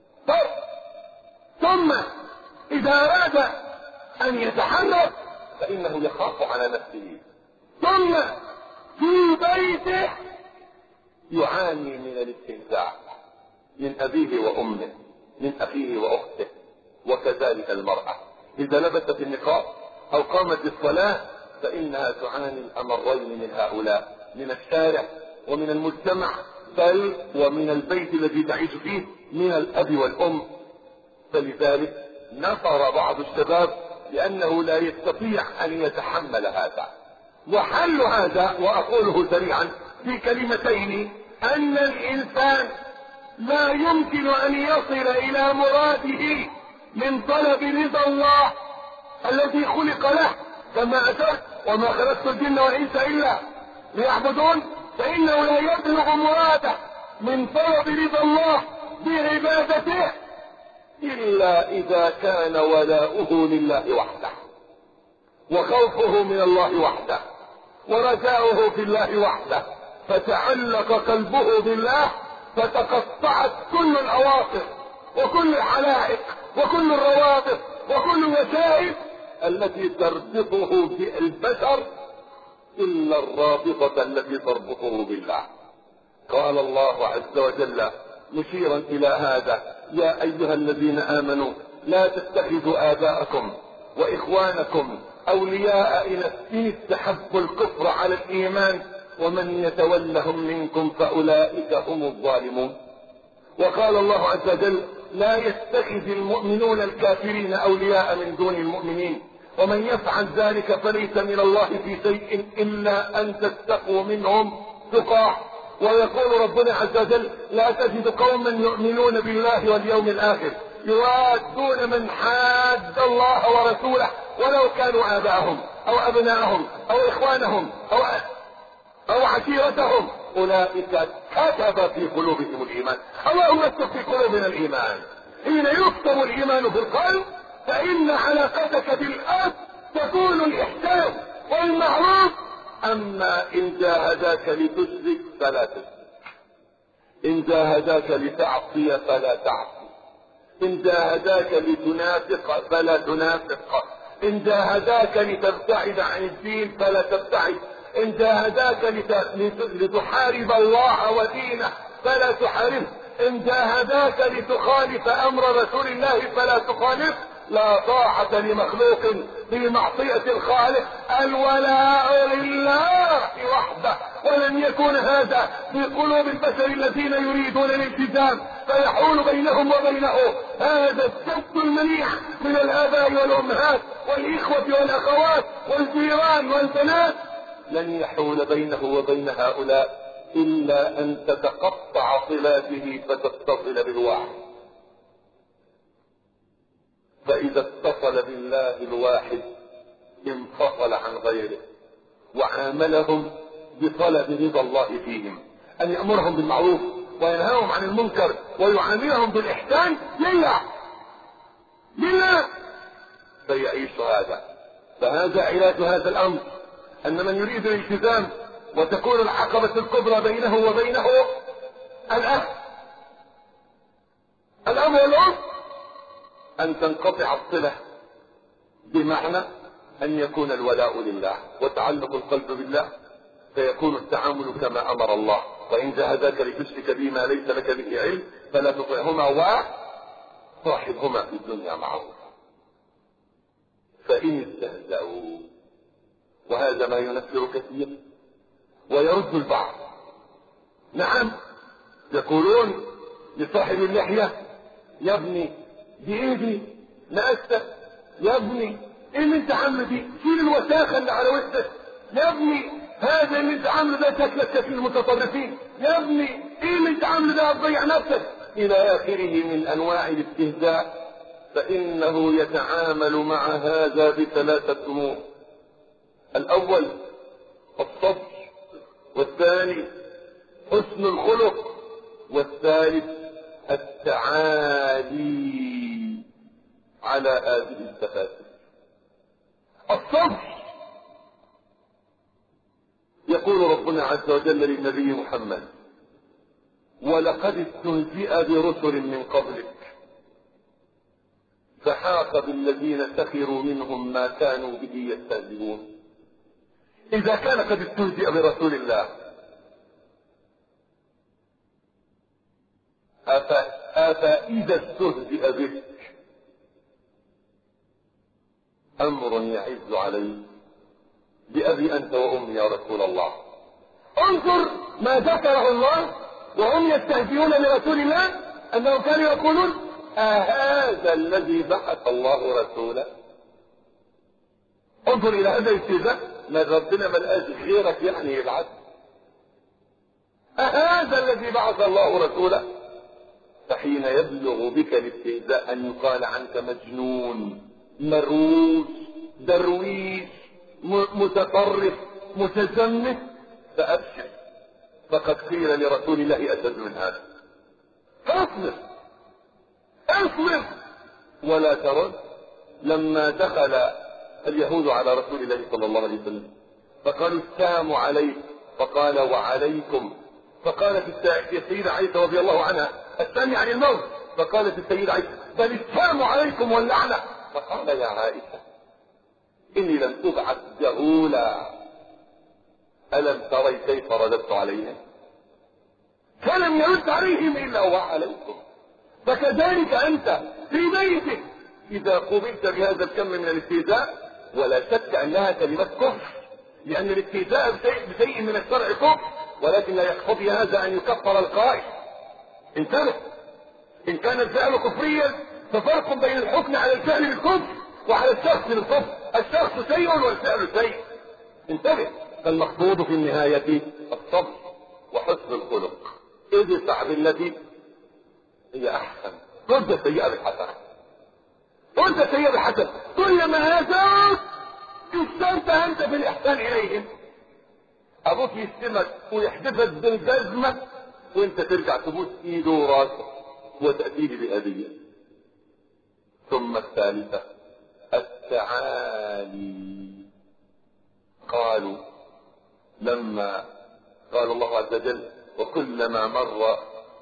ثم إذا أراد أن يتحرك فإنه يخاف على نفسه، ثم في بيته يعاني من الاستهزاء من أبيه وأمه، من أخيه وأخته. وكذلك المرأة إذا لبست النقاب أو قامت بالصلاة فإنها تعاني الأمرين من هؤلاء، من الشارع ومن المجتمع، بل ومن البيت الذي تعيش فيه من الأب والأم. فلذلك نفر بعض الشباب لأنه لا يستطيع أن يتحمل هذا. وحل هذا وأقوله سريعا في كلمتين: أن الإنسان لا يمكن أن يصل إلى مراده من طلب رضا الله الذي خلق له، كما أتت وما خلقت الجن والإنس إلا ليعبدون، فإنه لا يبلغ مراده من طلب رضا الله بعبادته إلا إذا كان ولاؤه لله وحده، وخوفه من الله وحده، ورجاؤه في الله وحده، فتعلق قلبه بالله، فتقطعت كل العواطف وكل الحلائق وكل الروابط وكل الوسائل التي تربطه بالبشر إلا الرابطة التي تربطه بالله. قال الله عز وجل مشيرا إلى هذا: يا أيها الذين آمنوا لا تتخذوا آباءكم وإخوانكم أولياء إن استحبوا الكفر على الإيمان ومن يتولهم منكم فأولئك هم الظالمون. وقال الله عز وجل: لا يتخذ المؤمنون الكافرين أولياء من دون المؤمنين ومن يفعل ذلك فليس من الله في شيء إلا أن تتقوا منهم تقاه. ويقول ربنا عز وجل: لا تجد قوما يؤمنون بالله واليوم الآخر يوادون من حاد الله ورسوله ولو كانوا آباءهم أو أبناءهم أو إخوانهم أو أو عشيرتهم أولئك كتب في قلوبهم الإيمان. اللهم اكتب في قلوبنا الإيمان. حين يكتب الإيمان في القلب فإن علاقتك بالأب تكون الإحسان والمعروف. أما إن جاهداك لتشرك فلا تشرك، إن جاهداك لتعصي فلا تعصي، إن جاهداك لتنافق فلا تنافق، إن جاهداك لتبتعد عن الدين فلا تبتعد، إن جاهداك لتحارب الله ودينه فلا تحاربه، إن جاهداك لتخالف أمر رسول الله فلا تخالف. لا طاعة لمخلوق في معصية الخالق. الولاء لله وحده، ولن يكون هذا في قلوب البشر الذين يريدون الالتزام فيحول بينهم وبينه هذا السد المنيع من الآباء والأمهات والإخوة والأخوات والجيران والبنات. لن يحول بينه وبين هؤلاء إلا أن تتقطع صلاته فتتصل بالواحد. فإذا اتصل بالله الواحد انفصل عن غيره، وعاملهم بطلب رضا الله فيهم، أن يأمرهم بالمعروف وينهاهم عن المنكر ويعاملهم بالإحسان لله لله فيعيش هذا. فهذا علاج هذا الأمر، أن من يريد الالتزام وتكون العقبة الكبرى بينه وبينه الأب الأب والأم، أن تنقطع الصلة، بمعنى أن يكون الولاء لله وتعلق القلب بالله، فيكون التعامل كما أمر الله. وإن جاهداك لتشرك بما ليس لك به علم فلا تطعهما وصاحبهما في الدنيا معروفا. فإن استهزأوا. وهذا ما ينفر كثير ويرد البعض. نعم، يقولون لصاحب اللحية: يا ابني دي ايه دي؟ نأسة. يا ابني ايه اللي انت عامله دي؟ شيل الوساخة اللي على وشك. يا ابني هذا اللي انت عامله ده شكلك كفيل المتطرفين. يا ابني ايه اللي انت عامله ده؟ هتضيع نفسك، الى اخره من انواع الاستهزاء. فانه يتعامل مع هذا بثلاثة امور: الاول الصبر، والثاني حسن الخلق، والثالث التعالي على هذه التفاسير. الصبر، يقول ربنا عز وجل للنبي محمد: ولقد استهزئ برسل من قبلك فحاق بالذين سخروا منهم ما كانوا به يستهزئون. إذا كان قد استهزئ برسول الله، أفإذا استهزئ بك أمر يعز عليه؟ بأبي أنت وأمي يا رسول الله. انظر ما ذكره الله وهم يستهزئون برسول الله، أنهم كانوا يقولون: أهذا الذي بعث الله رسوله؟ انظر إلى هذا الاستهزاء. ما ربنا ما لقاش غيرك يعني يبعث. أهذا الذي بعث الله رسوله؟ فحين يبلغ بك الاستهزاء أن يقال عنك مجنون، مروس، درويش، متطرف، متزمت، فأبشر، فقد قيل لرسول الله أشد من هذا. فاصبر، اصبر ولا ترد. لما دخل اليهود على رسول الله صلى الله عليه وسلم فقالوا: السلام عليك، فقال: وعليكم. فقالت السيدة عائشة رضي الله عنها: السلام يعني الموت. فقالت السيدة عائشة: بل السلام عليكم واللعنة. فقال: يا عائشة إني لم أبعث جهولا، ألم تري كيف رددت عليهم؟ فلم يرد عليهم إلا وعليكم. فكذلك أنت في بيتك إذا قبلت بهذا الكم من الاستهزاء، ولا شك أنها كلمة كفر، لأن الاستهزاء بشيء, بشيء من الشرع كفر، ولكن لا يقتضي هذا أن يكفر القائل. انتبه، إن كان الفعل كفريا ففرق بين الحكم على الفعل بالكفر وعلى الشخص بالكفر. الشخص شيء والفعل شيء. انتبه، فالمقصود في النهاية الصبر وحسن الخلق. ادفع بالتي هي أحسن، رد السيئة بالحسنة، رد السيئة بالحسنة. كلما هزاك استمت أنت بالإحسان إليهم. أبوك يشتمك ويحدفك بالجزمة وانت ترجع تبوس ايده وراسه وتأتيه بهدية. ثم الثالثة التعالي. قالوا لما قال الله عز وجل: وكلما مر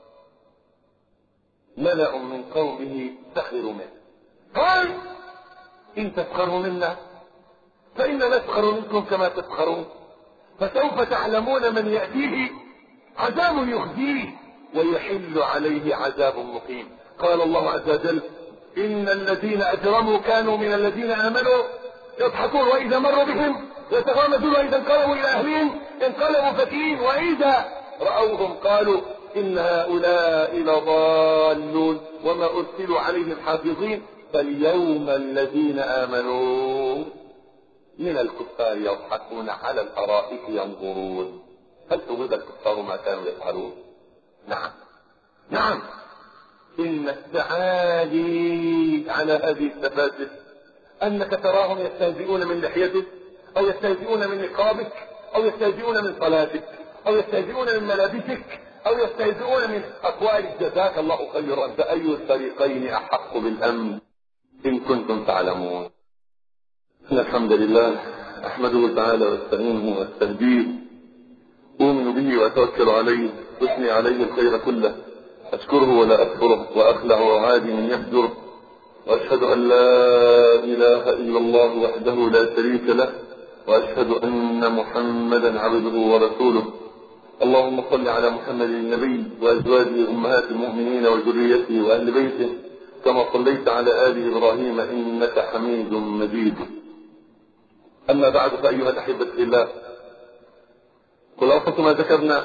ملأ من قومه سخروا منه، قال: إن تسخروا منا فإنا نسخر منكم كما تسخرون، فسوف تعلمون من يأتيه عذاب يخزيه ويحل عليه عذاب مقيم. قال الله عز وجل: إن الذين أجرموا كانوا من الذين آمنوا يضحكون وإذا مروا بهم يتغامزون وإذا انقلبوا إلى أهلهم انقلبوا فكين وإذا رأوهم قالوا إن هؤلاء لضالون وما أرسلوا عليهم حافظين. فاليوم الذين آمنوا من الكفار يضحكون على الأرائك ينظرون هل ثوب الكفار ما كانوا يفعلون؟ نعم نعم. إن التعالي على هذه التفاسد أنك تراهم يستهزئون من لحيتك أو يستهزئون من نقابك أو يستهزئون من صلاتك أو يستهزئون من ملابسك أو يستهزئون من أقوالك. جزاك الله خيرا. فأي الفريقين أحق بالأمن إن كنتم تعلمون؟ إن الحمد لله أحمده تعالى واستعينه واستهديه، أؤمن به وأتوكل عليه، أثني عليه الخير كله، أشكره ولا أكفره، وأخلع وعادي من يهجر، وأشهد أن لا إله إلا الله وحده لا شريك له، وأشهد أن محمدا عبده ورسوله. اللهم صل على محمد النبي وأزواجه أمهات المؤمنين وذريته وأهل بيته كما صليت على آل إبراهيم إنك حميد مجيد. أما بعد فأيها الأحبة في الله، خلاصة ما ذكرنا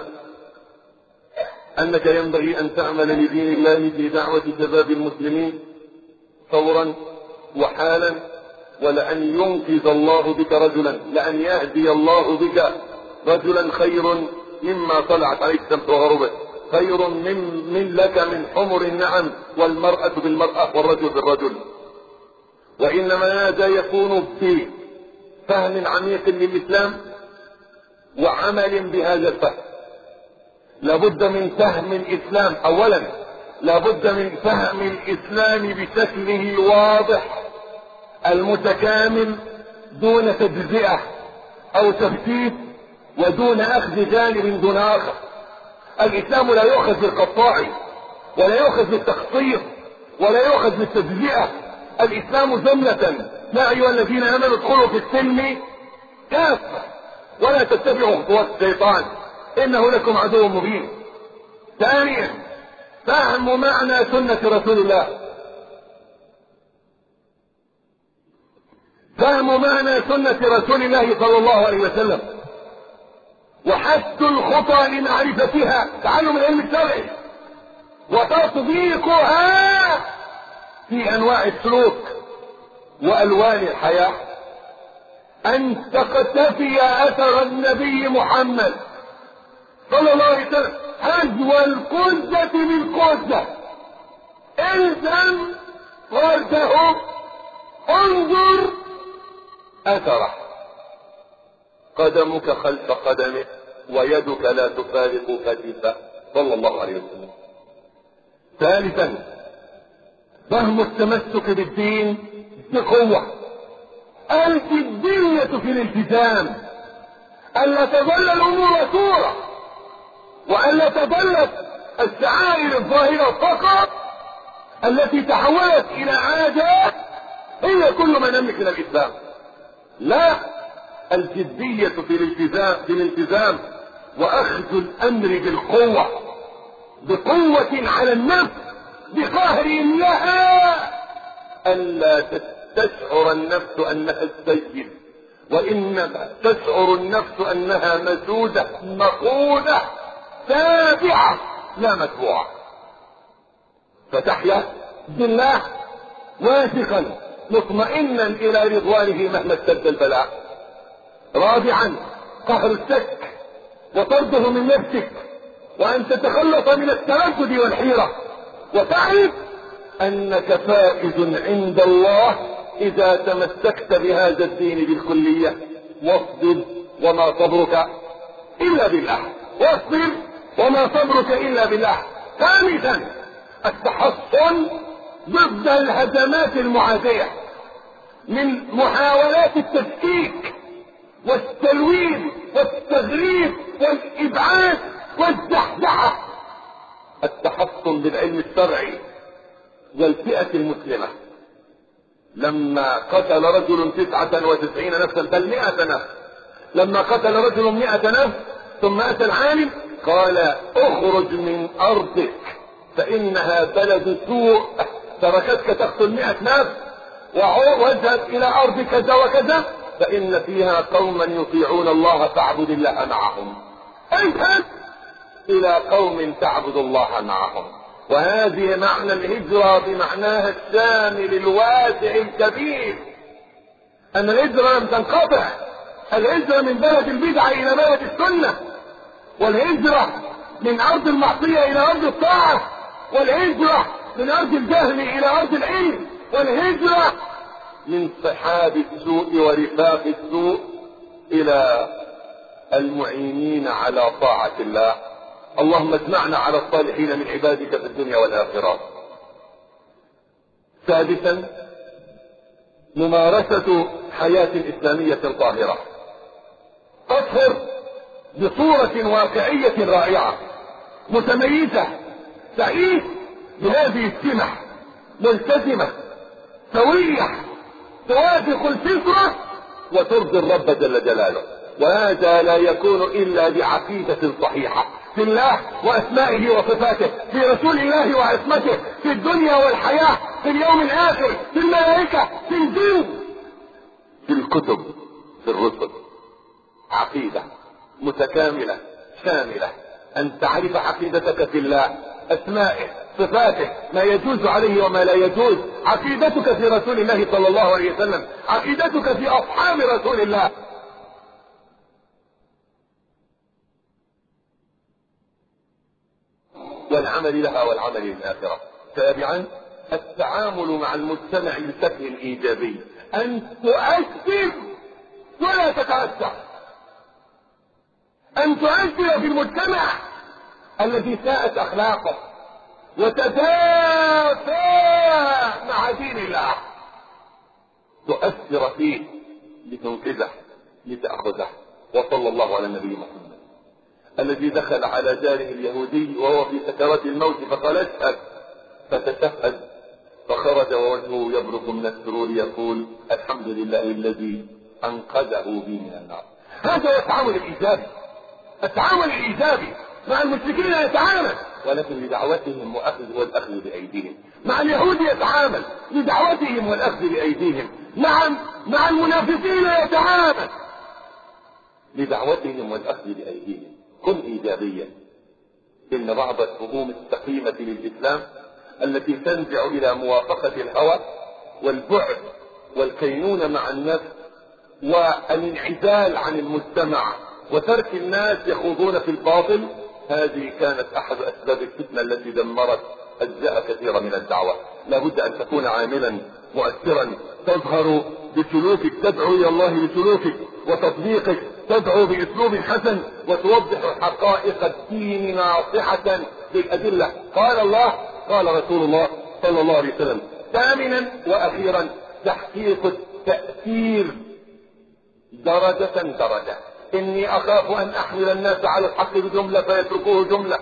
أنك ينبغي أن تعمل لدين الله في دعوة شباب المسلمين فورا وحالا، ولأن ينقذ الله بك رجلا، لأن يهدي الله بك رجلا خير مما طلعت عليه الشمس وغربت، خير من, من لك من حمر النعم، والمرأة بالمرأة والرجل بالرجل. وإنما هذا يكون بفهم عميق للإسلام وعمل بهذا الفهم. لابد من فهم الإسلام أولا، لابد من فهم الإسلام بشكله الواضح المتكامل دون تجزئة أو تفتيت ودون أخذ جانب دون آخر. الإسلام لا يؤخذ بالقطاع ولا يؤخذ بالتخصيص ولا يؤخذ بالتجزئة. الإسلام جملة. يا أيها الذين آمنوا ادخلوا في السلم كافة ولا تتبعوا خطوات الشيطان إنه لكم عدو مبين. ثانيا، فهم معنى سنة رسول الله، فهم معنى سنة رسول الله صلى الله عليه وسلم، وحث الخطى لمعرفتها، تعلم العلم الشرعي وتطبيقها في أنواع السلوك وألوان الحياة، أن تقتفي أثر النبي محمد صلى الله عليه وسلم حذو القزة بالقزة. الزم ورده، انظر أثره، قدمك خلف قدمه ويدك لا تفارق كتفه صلى الله عليه وسلم. ثالثا، فهم التمسك بالدين بقوة، الجدية في الالتزام، ألا تظل الأمور صورة، وألا تظل الشعائر الظاهرة فقط التي تحولت إلى عادات هي كل ما نملك من الإسلام. لا، الجدية في الالتزام في الالتزام وأخذ الأمر بالقوة، بقوة على النفس، بقهر لها، ألا تشعر النفس أنها السيد، وإنما تشعر النفس أنها مسودة مقودة تابعة لا متبوعة، فتحيا بالله واثقا مطمئنا إلى رضوانه مهما اشتد البلاء. رابعا، قهر الشك وطرده من نفسك، وأن تتخلص من التردد والحيرة، وتعرف أنك فائز عند الله إذا تمسكت بهذا الدين بالكلية. واصبر وما صبرك إلا بالله، واصبر وما صبرك إلا بالله. خامسا، التحصن ضد الهجمات المعادية من محاولات التفكيك والتلوين والتغريب والإبعاد والزحزحة. التحصن بالعلم الشرعي والفئة المسلمة. لما قتل رجل تسعة وتسعين نفسا بل مئة نفس، لما قتل رجل مئة نفس ثم أتى العالم قال اخرج من أرضك فإنها بلد سوء، تركتك تقتل مئة نفس ووجهت إلى أرض كذا وكذا فإن فيها قوما يطيعون الله فاعبد الله معهم. اذهب إلى قوم تعبد الله معهم. وهذه معنى الهجرة بمعناها الشامل الواسع الكبير، أن الهجرة لم تنقطع. الهجرة من بلد البدعة إلى بلد السنة، والهجرة من أرض المعصية إلى أرض الطاعة، والهجرة من أرض الجهل إلى أرض العلم، والهجرة من صحاب السوء ورفاق السوء إلى المعينين على طاعة الله. اللهم اجمعنا على الصالحين من عبادك في الدنيا والآخرة. سادسا، ممارسة حياة إسلامية طاهرة تظهر بصورة واقعية رائعة متميزة، تعيش بهذه السمة ملتزمة سوية توافق الفطرة وترضي الرب جل جلاله. وهذا لا يكون إلا بعقيدة صحيحة في الله وأسمائه وصفاته، في رسول الله وعصمته، في الدنيا والحياة، في اليوم الآخر، في الملائكة، في الجن، في الكتب، في الرسل. عقيدة متكاملة شاملة، أن تعرف عقيدتك في الله، أسمائه، صفاته، ما يجوز عليه وما لا يجوز، عقيدتك في رسول الله صلى الله عليه وسلم، عقيدتك في أصحاب رسول الله. والعمل لها والعمل للآخرة. تابعا التعامل مع المجتمع بشكل إيجابي، أن تؤثر ولا تتأثر، أن تؤثر في المجتمع الذي ساءت أخلاقه وتتافى مع دين الله، تؤثر فيه لتنقذه لتأخذه. وصلى الله على النبي محمد الذي دخل على جاره اليهودي وهو في سكرات الموت فقال اشهد، فتشهد فخرج ووجهه يبرق من السرور يقول الحمد لله الذي أنقذه بي من النار. هذا هو التعامل الإيجابي. التعامل الإيجابي مع المشركين يتعامل ولكن لدعوتهم وأخذ والأخذ بأيديهم، مع اليهود يتعامل لدعوتهم والأخذ بأيديهم، مع مع المنافقين يتعامل لدعوتهم والأخذ بأيديهم. كن إيجابيا. إن بعض الفهوم السقيمة للإسلام التي تنزع إلى موافقة الهوى والبعد والكينونة مع النفس والانعزال عن المجتمع وترك الناس يخوضون في الباطل، هذه كانت أحد أسباب الفتنة التي دمرت أجزاء كثيرة من الدعوة. لابد أن تكون عاملا مؤثرا، تظهر بسلوكك، تدعو إلى الله بسلوكك وتطبيقك، تدعو بأسلوب حسن وتوضح حقائق الدين ناصحة بالأدلة. قال الله قال رسول الله صلى الله عليه وسلم. ثامنا وأخيرا تحقيق التأثير درجة درجة. إني أخاف أن أحمل الناس على الحق بجملة فيتركوه جملة.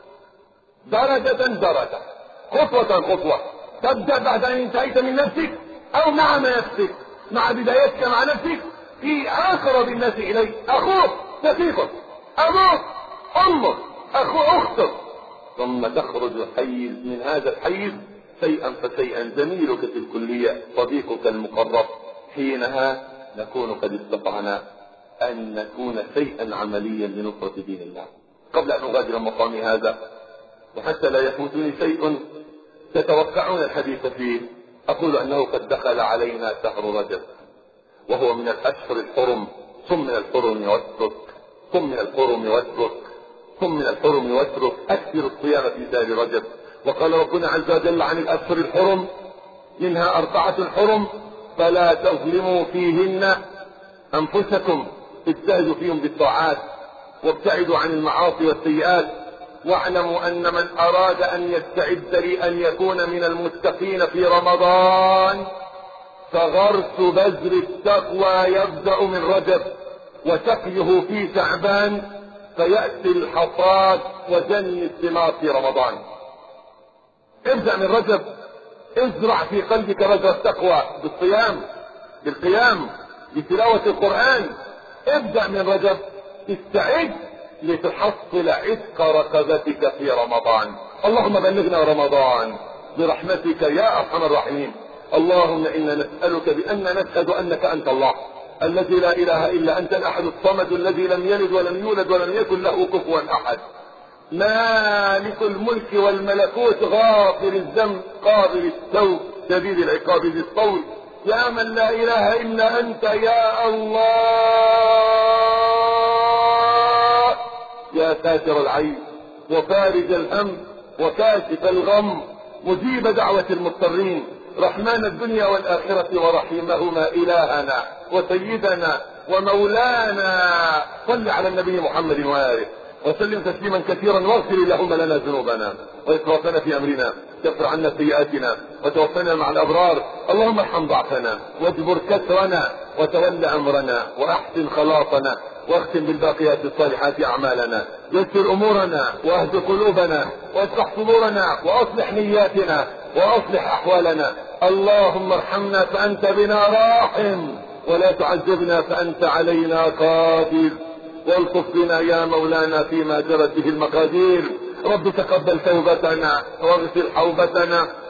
درجة درجة، خطوة خطوة، تبدأ بعد أن انتهيت من نفسك أو مع نفسك، مع بدايتك مع نفسك في أقرب الناس إليك، أخوك، شقيقك، أبوك، أمك، أخو أختك، ثم تخرج حيز من هذا الحيز شيئا فشيئا، زميلك في الكلية، صديقك المقرب. حينها نكون قد استطعنا أن نكون شيئا عمليا لنصرة دين الله. قبل أن أغادر مقامي هذا وحتى لا يفوتني شيء تتوقعون الحديث فيه، أقول أنه قد دخل علينا شهر رجب وهو من الأشهر الحرم. صم من الحرم واترك، صم من الحرم واترك، صم من الحرم واترك، أكثر الصيام في شهر رجب. وقال ربنا عز وجل عن الأشهر الحرم منها أربعة حرم فلا تظلموا فيهن أنفسكم، اجتهدوا فيهم بالطاعات وابتعدوا عن المعاصي والسيئات. واعلموا أن من أراد أن يستعد لأن يكون من المتقين في رمضان فغرس بذر التقوى يبدأ من رجب وسقيه في شعبان فيأتي الحصاد وجني الثمار في رمضان. ابدأ من رجب، ازرع في قلبك بذر التقوى بالصيام، بالقيام، بتلاوة القرآن. ابدأ من رجب، استعد لتحصل عتق رقبتك في رمضان. اللهم بلغنا رمضان برحمتك يا أرحم الراحمين. اللهم إنا نسألك بأن نشهد أنك أنت الله الذي لا إله إلا أنت، الأحد الصمد الذي لم يلد ولم يولد ولم يكن له كفوا أحد، مالك الملك والملكوت، غافر الذنب قابل التوب شديد العقاب ذي الطول، يا من لا إله إلا أنت يا الله، يا ساتر العيب وفارج الهم وكاشف الغم، مجيب دعوة المضطرين، رحمن الدنيا والآخرة ورحيمهما، إلهنا وسيدنا ومولانا. صل على النبي محمد وآله وسلم تسليما كثيرا، واغفر اللهم لنا ذنوبنا وإسرافنا في أمرنا، كفر عنا سيئاتنا وتوفنا مع الأبرار. اللهم ارحم ضعفنا واجبر كسرنا وتول أمرنا وأحسن خلاصنا واختم بالباقيات الصالحات أعمالنا، يسر أمورنا واهد قلوبنا واصلح صدورنا وأصلح نياتنا وأصلح أحوالنا. اللهم ارحمنا فأنت بنا راحم ولا تعذبنا فأنت علينا قادر، والطف بنا يا مولانا فيما جرت به المقادير. رب تقبل توبتنا واغفر حوبتنا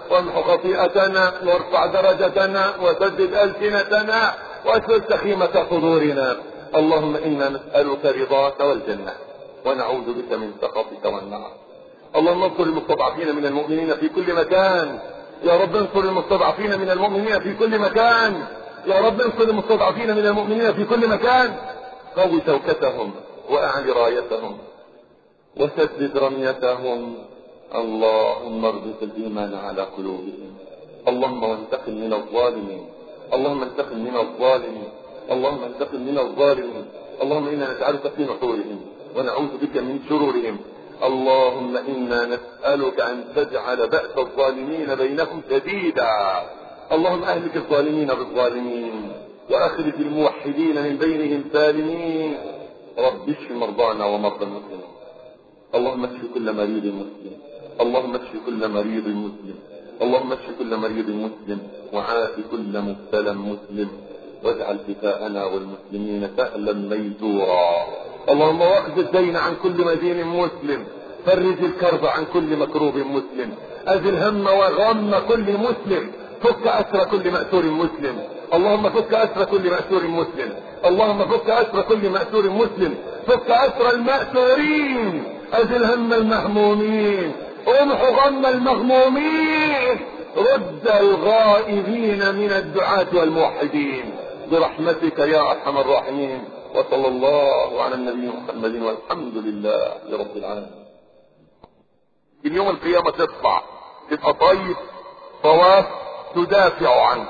وامحو خطيئتنا وارفع درجتنا وسدد ألسنتنا واسلل سخيمة صدورنا. اللهم إنا نسألك رضاك والجنة ونعوذ بك من سخطك والنار. اللهم انصر المستضعفين من المؤمنين في كل مكان. يا رب انصر المستضعفين من المؤمنين في كل مكان. يا رب انصر المستضعفين من المؤمنين في كل مكان. قوي شوكتهم واعل رايتهم وسدد رميتهم. اللهم اربط الايمان على قلوبهم. اللهم وانتقم من الظالمين. اللهم انتقم من الظالمين. اللهم انتقم من الظالمين. اللهم انا نجعلك في نحورهم ونعوذ بك من شرورهم. اللهم انا نسألك ان تجعل بأس الظالمين بينهم شديدا. اللهم اهلك الظالمين بالظالمين واخرج الموحدين من بينهم سالمين. رب اشف مرضانا ومرضى المسلمين. اللهم اشف كل مريض مسلم. اللهم اشف كل مريض مسلم. اللهم اشف كل مريض مسلم وعاف كل مبتلى مسلم واجعل شفاءنا والمسلمين سهلا ميسورا. اللهم واخذ الدين عن كل مدين مسلم. فرج الكرب عن كل مكروب مسلم. ازل هم وغم كل مسلم. فك اسر كل مأسور مسلم. اللهم فك اسر كل مأسور مسلم. اللهم فك اسر كل مأسور مسلم. فك اسر المأسورين. ازل هم المهمومين. امحو غم المغمومين. رد الغائبين من الدعاة والموحدين برحمتك يا ارحم الراحمين. وصلى الله على النبي محمد والحمد لله رب العالمين. اليوم القيامة تطلع تبقى طيب طواف تدافع عنك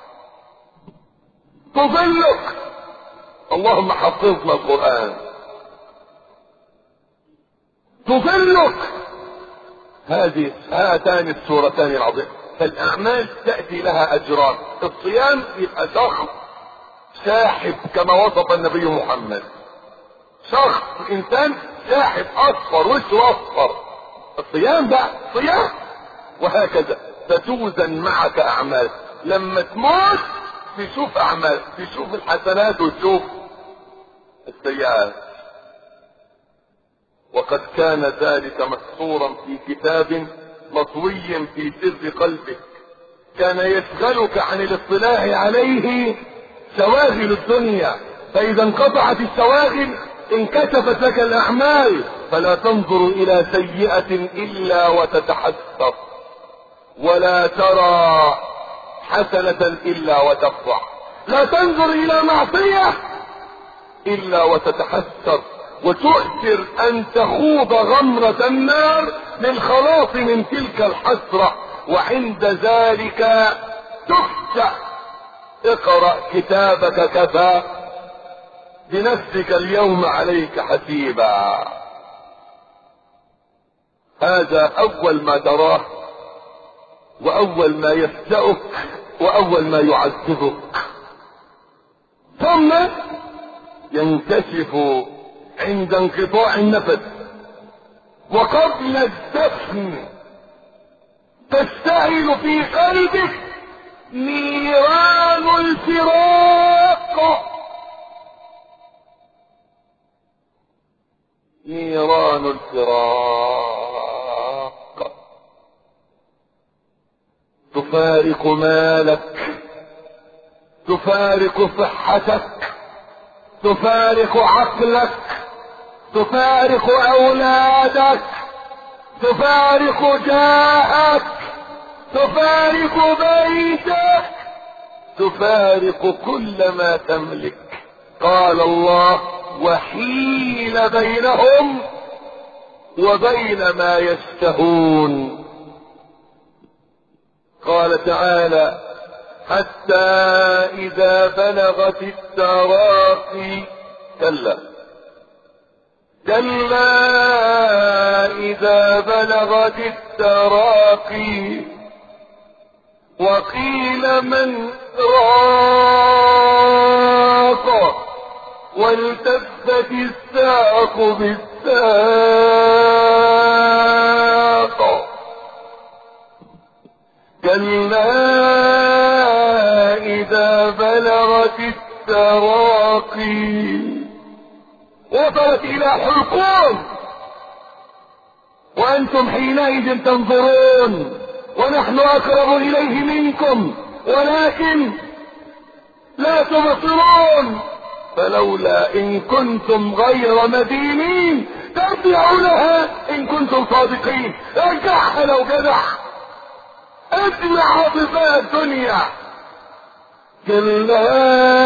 تظلك. اللهم حفظنا القرآن. تظلك. هذه هاتان السورتان العظيمة. فالاعمال تأتي لها اجران. الصيام يبقى شخص ساحب كما وصف النبي محمد. شخص انسان ساحب اصفر وشه اصفر. الصيام بقى صيام. وهكذا فتوزن معك اعمال. لما تموت تشوف اعمال. تشوف الحسنات وتشوف السيئات. وقد كان ذلك مسطورا في كتاب مطوي في سر قلبك. كان يشغلك عن الاطلاع عليه شواغل الدنيا. فاذا انقطعت الشواغل انكشفت لك الاعمال. فلا تنظر الى سيئة الا وتتحسر ولا ترى حسنة الا وتفرح. لا تنظر الى معصية الا وتتحسر وتؤثر ان تخوض غمرة النار للخلاص من تلك الحسرة. وعند ذلك تخشع. اقرأ كتابك كفى بنفسك اليوم عليك حسيبا. هذا اول ما تراه واول ما يفجأك واول ما يعذبك. ثم ينكشف عند انقطاع النفس وقبل الدفن تشتعل في قلبك نيران الفراق. نيران الفراق. تفارق مالك. تفارق صحتك. تفارق عقلك. تفارق اولادك. تفارق جاهك. تفارق بيتك. تفارق كل ما تملك. قال الله وحيل بينهم وبين ما يشتهون. قال تعالى حتى اذا بلغت التراقي كلا كلا اذا بلغت التراقي وقيل من راق والتفت الساق بالساق. كلا اذا بلغت التراقي وصلت الى حلقوم وانتم حينئذ تنظرون ونحن اقرب اليه منكم ولكن لا تبصرون. فلولا ان كنتم غير مدينين ترجعونها ان كنتم صادقين. ارجعها لو جدع، اجمع عاطفات الدنيا. كلا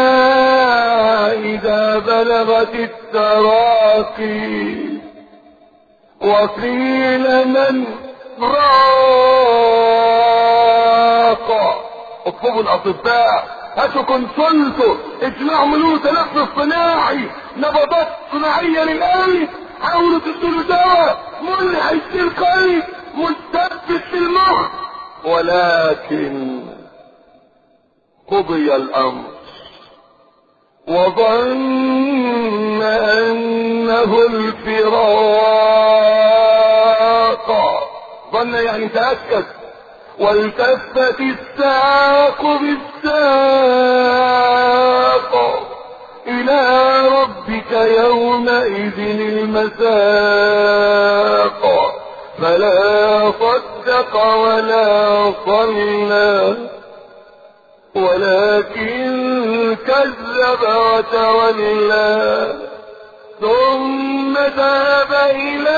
اذا بلغت التراقي وقيل من راق. اطلبوا الاطباء، هاتوا كونسلتوا، اجمعوا ملوه تنفس صناعي، نبضات صناعيه للقلب، حاولوا تدوا دواء ملحق في القلب مثبت في المخ. ولكن قضي الامر وظن انه الفراق. ظن يعني تأكد. والتفت الساق بالساق الى ربك يومئذ المساق. فلا صدق ولا صلى ولكن كذب وتولى ثم ذهب الى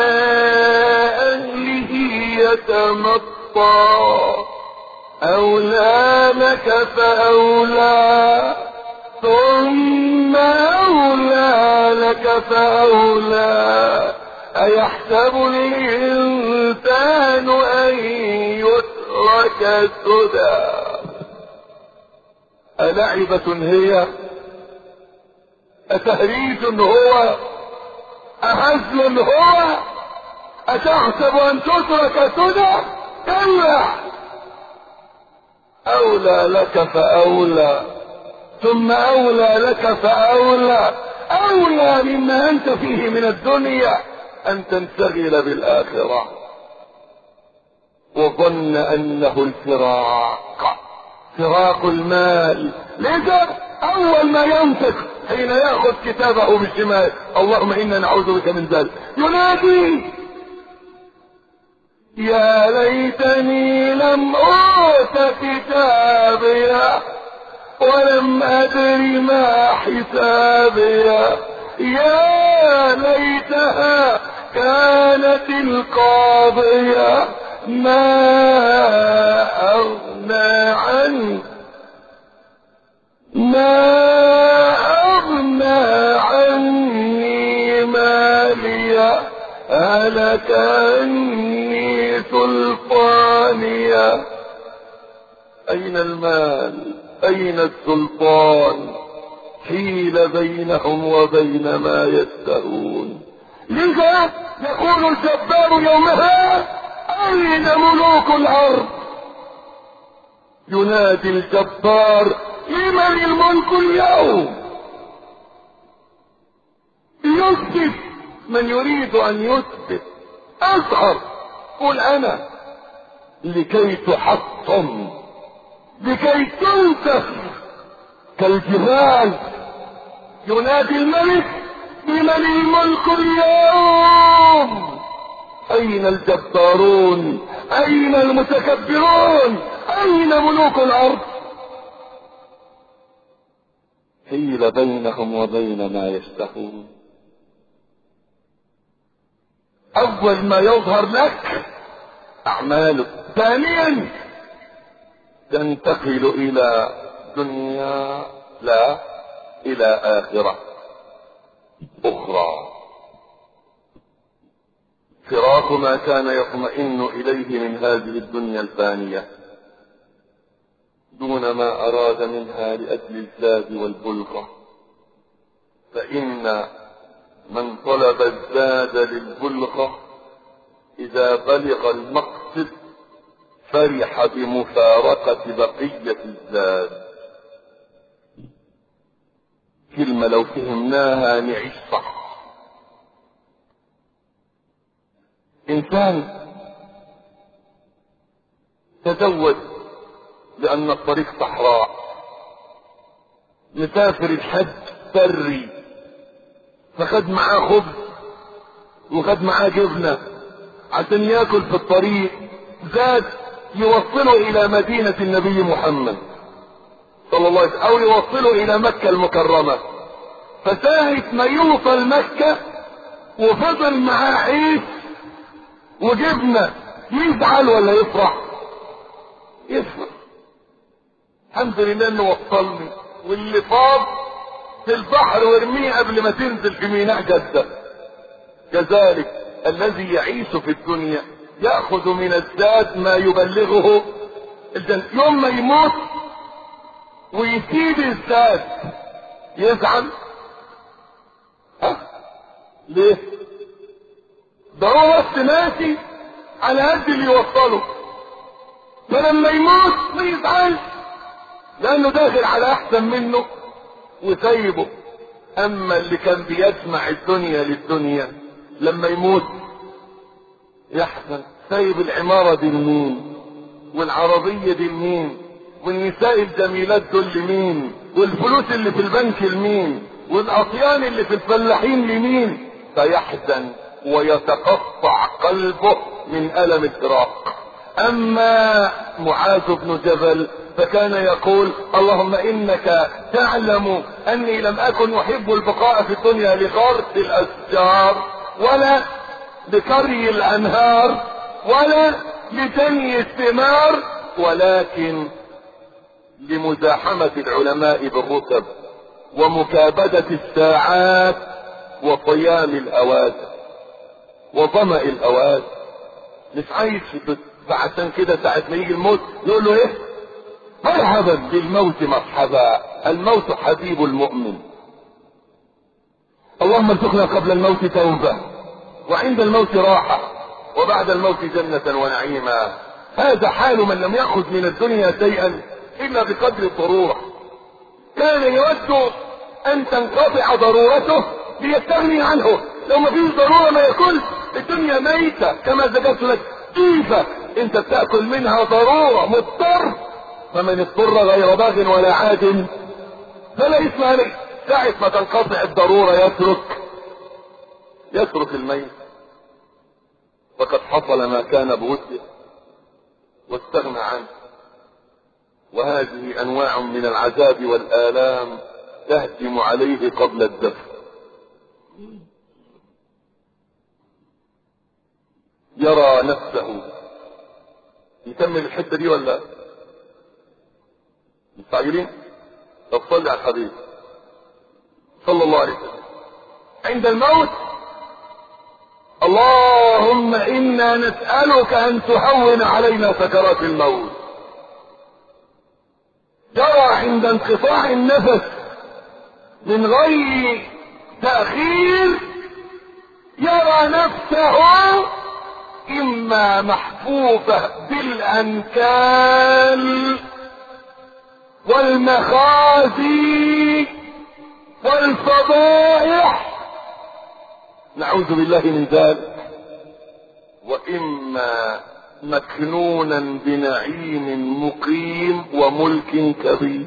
اهله يتمطى. اولى لك فاولى ثم اولى لك فاولى. ايحسب الانسان ان يترك سدى. ألعبة هي؟ أتهريج هو؟ أهزل هو؟ أتحسب أن تترك سدى؟ كلا، أولى لك فأولى ثم أولى لك فأولى. أولى مما أنت فيه من الدنيا أن تنشغل بالآخرة. وظن أنه الفراق، فراق المال. لذا اول ما ينطق حين ياخذ كتابه بالشمال اللهم انا نعوذ بك من ذلك ينادي يا ليتني لم اوت كتابيا ولم ادر ما حسابيا يا ليتها كانت القاضية ما أغنى عني ما أغنى عني ماليا هلك عني سلطانيا. أين المال؟ أين السلطان؟ حيل بينهم وبين ما يشتهون. لذا يقول الجبار يومها أين ملوك الأرض؟ ينادي الجبار لمن الملك اليوم؟ يثبت من يريد أن يثبت. أظهر قل أنا لكي تحطم، لكي تنسف كالجبال. ينادي الملك لمن الملك اليوم؟ أين الجبارون؟ أين المتكبرون؟ أين ملوك الأرض؟ حيل بينهم وبين ما يشتهون. أول ما يظهر لك أعمالك، ثانيا تنتقل إلى دنيا لا إلى آخرة أخرى. فراق ما كان يطمئن إليه من هذه الدنيا الفانية دون ما أراد منها لأجل الزاد والبلغة. فإن من طلب الزاد للبلغة إذا بلغ المقصد فرح بمفارقة بقية الزاد. كلمة لو فهمناها نعيش صح. إنسان تزوج لأن الطريق صحراء، مسافر الحج بري، فخد معاه خبز وخد معاه جبنة عشان ياكل في الطريق. زاد يوصله الى مدينة النبي محمد صلى الله عليه وسلم او يوصله الى مكة المكرمة. فساعة ما يوصل مكة وفضل معاه عيش وجبنة يزعل ولا يفرح؟ يفرح. الحمد لله انه وصلني، واللي فاض في البحر وارميه قبل ما تنزل في ميناء جدة. كذلك الذي يعيش في الدنيا يأخذ من الزاد ما يبلغه الجنة. يوم ما يموت ويسيب الزاد يزعل؟ ها؟ ليه؟ ده هو بس ماشي على قد اللي يوصله، فلما يموت ما يزعلش لانه داخل على احسن منه وسايبه. اما اللي كان بيجمع الدنيا للدنيا لما يموت يحزن، سايب العمارة دي لمين؟ والعربية دي لمين؟ والنساء الجميلات دول لمين؟ والفلوس اللي في البنك لمين؟ والاطيان اللي في الفلاحين لمين؟ فيحزن ويتقطع قلبه من ألم الفراق. اما معاذ بن جبل فكان يقول اللهم انك تعلم اني لم اكن احب البقاء في الدنيا لغرس الاشجار ولا لكري الانهار ولا لجني الثمار، ولكن لمزاحمة العلماء بالركب ومكابدة الساعات وصيام الاواد وظمأ الاواد. مش عايش في، فعشان كده ساعة ما يجي الموت يقول له ايه؟ مرحبا بالموت مرحبا، الموت حبيب المؤمن. اللهم ارزقنا قبل الموت توبة وعند الموت راحة وبعد الموت جنة ونعيما. هذا حال من لم يأخذ من الدنيا شيئا الا بقدر الضرورة. كان يود ان تنقطع ضرورته ليستغني عنه. لو ما فيش ضرورة ما ياكلش. الدنيا ميتة كما ذكرت لك، كيفة انت بتأكل منها ضرورة مضطر. فمن اضطر غير باغ ولا عاد فلا اثم عليه. ساعة ما تنقطع الضرورة يترك يترك الميت. وقد حصل ما كان بوده واستغنى عنه. وهذه انواع من العذاب والآلام تهجم عليه قبل الدفن. يرى نفسه. نكمل الحتة دي ولا مستعجلين؟ طب صلي على الحبيب صلى الله عليه وسلم. عند الموت اللهم انا نسألك ان تهون علينا سكرات الموت. يرى عند انقطاع النفس من غير تأخير يرى نفسه اما محفوفة بالانكال والمخازي والفضائح، نعوذ بالله من ذلك، واما مكنونا بنعيم مقيم وملك كبير.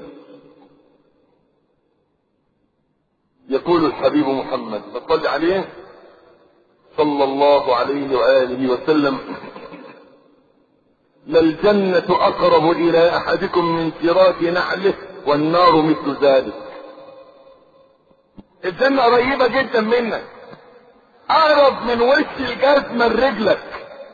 يقول الحبيب محمد صلى عليه صلى الله عليه وآله وسلم للجنة أقرب إلى أحدكم من شراك نعله والنار مثل ذلك. الجنة قريبة جدا منك، أقرب من وش الجزمة لرجلك.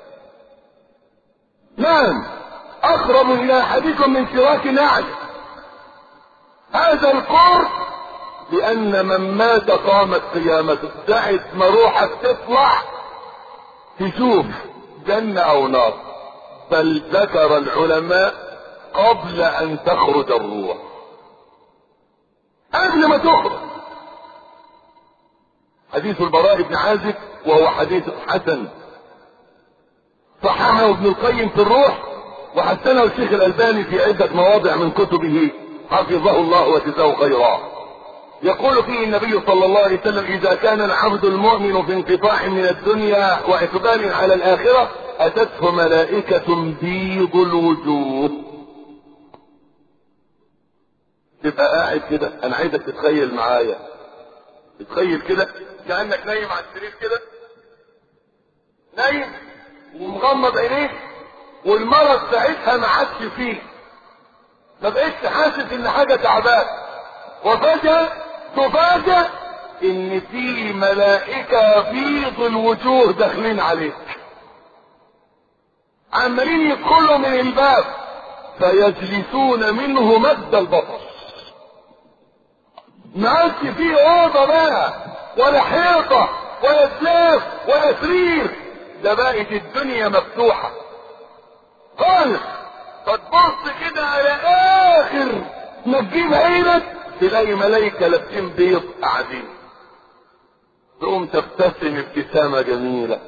نعم، أقرب إلى أحدكم من شراك نعله. هذا القرب لأن من مات قامت قيامته. ساعة ما روحك تطلع تشوف جنة أو نار. بل ذكر العلماء قبل أن تخرج الروح، قبل ما تخرج. حديث البراء بن عازب وهو حديث حسن صححه ابن القيم في الروح وحسنه الشيخ الألباني في عدة مواضع من كتبه حفظه الله وجزاه خيرا. يقول فيه النبي صلى الله عليه وسلم إذا كان العبد المؤمن في انقطاع من الدنيا وإقبال على الآخرة أتته ملائكة بيض الوجوه. تبقى قاعد كده، أنا عايزك تتخيل معايا، تتخيل كده كأنك نايم على السرير كده، نايم ومغمض عينيك والمرض ساعتها ما عادش فيه، ما بقتش حاسس ان حاجه تعبان، وفجاه تفاجأ ان في ملائكه بيض الوجوه داخلين عليك، عمالين يدخلوا من الباب فيجلسون منه مد البصر. ما عادش فيه اوضه بقى ولا حيطه ولا سلاف ولا سرير، ده بقت الدنيا مفتوحه خالص. فتبص كده على اخر ما تجيب عينك تلاقي ملايكه لابسين بيض قاعدين، تقوم تبتسم ابتسامه جميله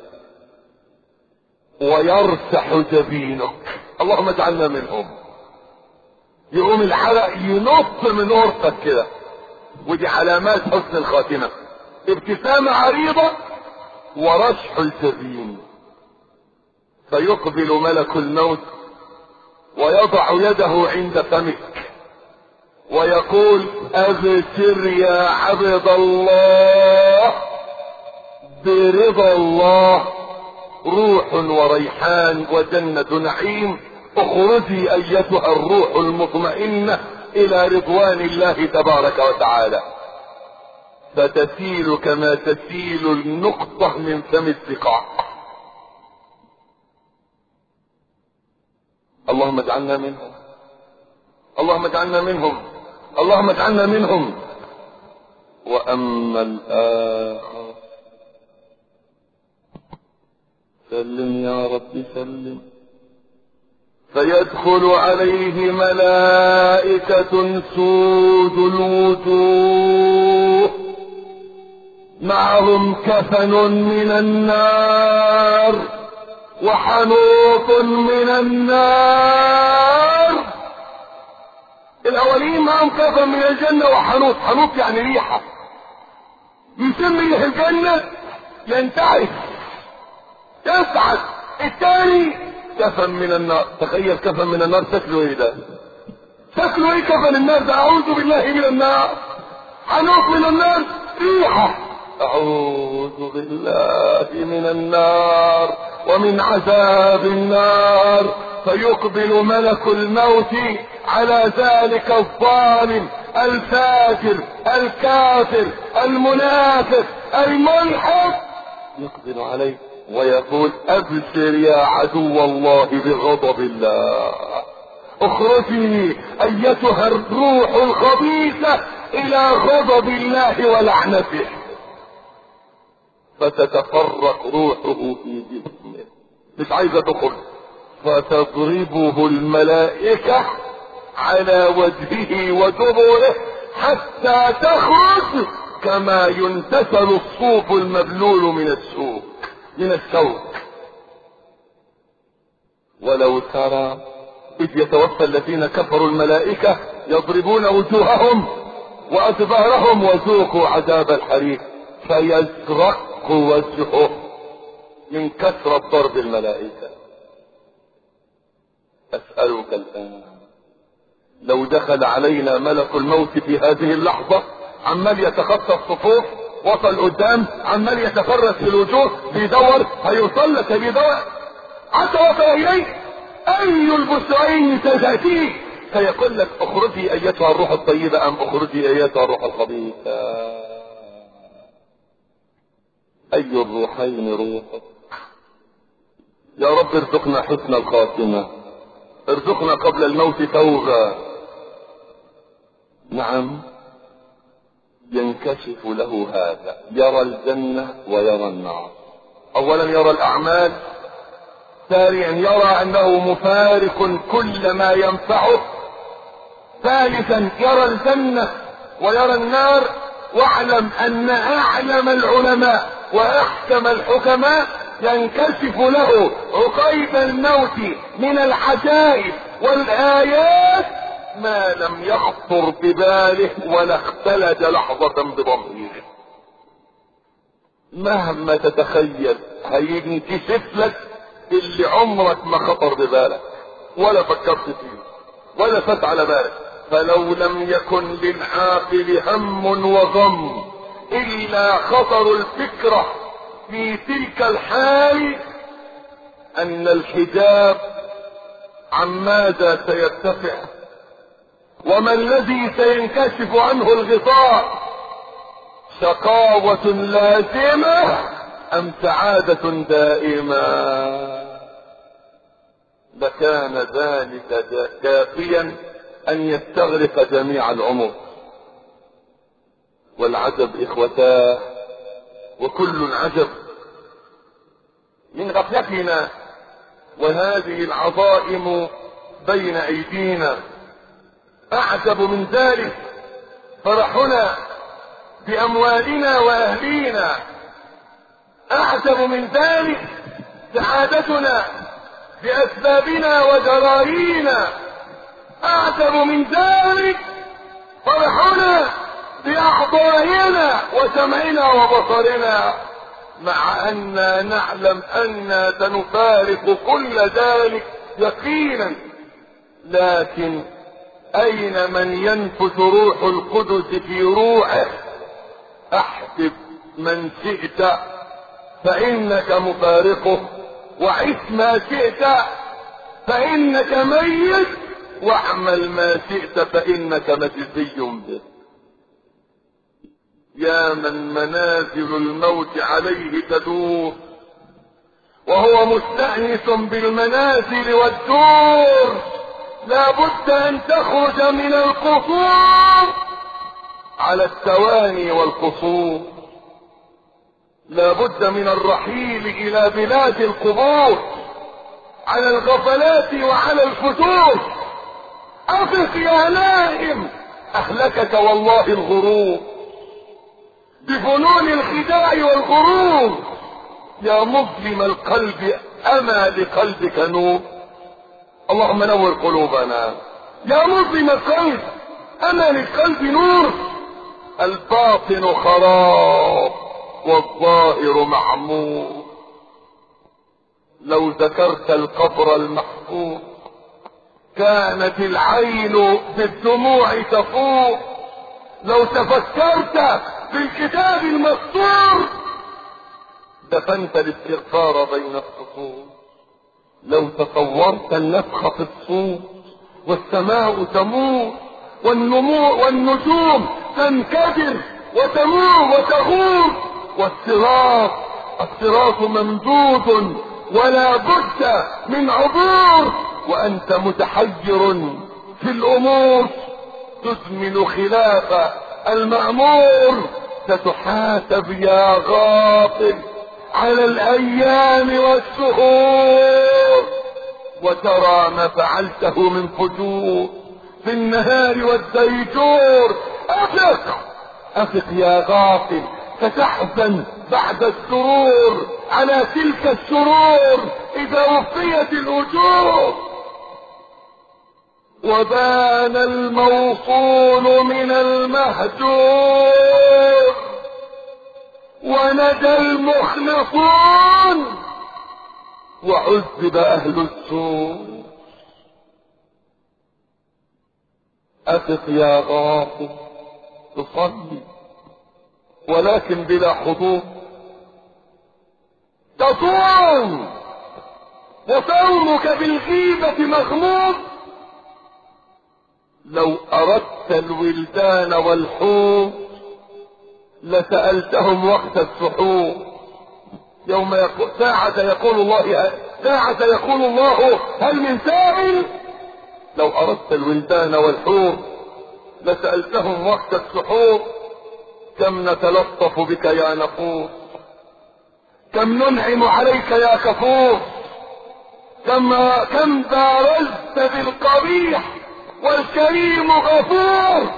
ويرسح جبينك، اللهم اجعلنا منهم. يقوم العرق ينط من قرطك كده، ودي علامات حسن الخاتمه، ابتسامه عريضه ورشح الجبين. فيقبل ملك الموت ويضع يده عند فمك ويقول ابشر يا عبد الله برضا الله، روح وريحان وجنة نعيم، اخرجي ايتها الروح المطمئنة الى رضوان الله تبارك وتعالى. فتسيل كما تسيل النقطة من فم السقاء. اللهم اجعلنا منهم، اللهم اجعلنا منهم، اللهم اجعلنا منهم. واما الاخر سلم يا رب سلم، فيدخل عليه ملائكة سود الوجوه معهم كفن من النار وحنوط من النار. الاولين معهم كفن من الجنة وحنوط، حنوط يعني ريحة، يسمي ريح الجنة ينتعش يسعد. الثاني كفن من النار، تخيل كفن من النار شكله ايه ده؟ شكله ايه كفن النار ده؟ اعوذ بالله من النار. حنوط من النار ريحة، اعوذ بالله من النار ومن عذاب النار. فيقبل ملك الموت على ذلك الظالم الفاجر الكافر المنافق الملحد، يقبل عليه ويقول ابشر يا عدو الله بغضب الله، اخرجي ايتها الروح الخبيثة الى غضب الله ولعنته. فتتفرق روحه في جسمه، مش عايزة تخرج، فتضربه الملائكة على وجهه ودبره حتى تخرج كما ينتشل الصوف المبلول من السوق من الشوك. ولو ترى إذ يتوفى الذين كفروا الملائكة يضربون وجوههم وأدبارهم وذوقوا عذاب الحريق، فيزرق وجهه من كثرة ضرب الملائكة. أسألك الآن لو دخل علينا ملك الموت في هذه اللحظة عمال يتخطى الصفوف، وصل قدام عمال يتفرس في الوجوه بيدور، هيوصل لك بيدور حتى وصل اليك، اي البشرين تأتيك فيقول لك اخرجي ايتها الروح الطيبة ام اخرجي ايتها الروح الخبيثة. اي الروحين روحك؟ يا رب ارزقنا حسن الخاتمة، ارزقنا قبل الموت توبة. نعم، ينكشف له هذا، يرى الجنة ويرى النار. اولا يرى الاعمال، ثانيا يرى انه مفارق كل ما ينفعه، ثالثا يرى الجنة ويرى النار. واعلم ان اعلم العلماء واحكم الحكماء ينكشف له عقيب الموت من العجائب والايات ما لم يخطر بباله ولا اختلج لحظة بضميره. مهما تتخيل هينكشف لك اللي عمرك ما خطر ببالك ولا فكرت فيه ولا فات على بالك. فلو لم يكن للعاقل هم وغم الا خطر الفكرة في تلك الحال ان الحجاب عن ماذا سيرتفع؟ وما الذي سينكشف عنه الغطاء؟ شقاوة لازمة ام سعادة دائمة؟ لكان ذلك كافيا ان يستغرق جميع العمر. والعجب اخوتاه، وكل عجب من غفلتنا وهذه العظائم بين ايدينا. اعجب من ذلك فرحنا باموالنا واهلينا، اعجب من ذلك سعادتنا باسبابنا وجرايينا، اعجب من ذلك فرحنا باعضائنا وسمعنا وبصرنا، مع اننا نعلم اننا سنفارق كل ذلك يقينا. لكن اين من ينفث روح القدس في روحه؟ احبب من شئت فانك مفارقه، وعش ما شئت فانك ميت، واعمل ما شئت فانك مجزي به. يا من منازل الموت عليه تدور وهو مستأنس بالمنازل والدور، لا بد ان تخرج من القصور على التواني والقصور، لا بد من الرحيل الى بلاد القبور على الغفلات وعلى الفتور. افق يا نائم، اهلكك والله الغرور بفنون الخداع والغرور. يا مظلم القلب اما لقلبك نور؟ اللهم نور قلوبنا. يا مظلم القلب اما للقلب نور؟ الباطن خراب والظاهر معمور. لو ذكرت القبر المحفور كانت العين بالدموع تفور. لو تفكرت في الكتاب المسطور دفنت الاستغفار بين السطور. لو تصورت النفخ في الصور والسماء تمور والنمو والنجوم تنكدر وتمور وتغور، والصراط الصراط ممدود ولا بد من عبور، وانت متحير في الامور تزمن خلاف المأمور. ستحاسب يا غافل على الايام والشهور، وترى ما فعلته من فجور في النهار والديجور. افق افق يا غافل، ستحزن بعد السرور على تلك الشرور اذا وفيت الاجور. وبان الموصول من المهجور ونجا المخلصون وعذب اهل السوء. افق يا غافل، تصلي ولكن بلا حضور، تصوم وصومك بالغيبة مغموض. لو اردت الولدان والحور لسألتهم وقت السحور. يوم يقول ساعة يقول الله ساعة يقول الله هل من سائل؟ لو اردت الولدان والحور لسألتهم وقت السحور. كم نتلطف بك يا نفور، كم ننعم عليك يا كفور، كم كم بارزت بالقبيح والكريم غفور.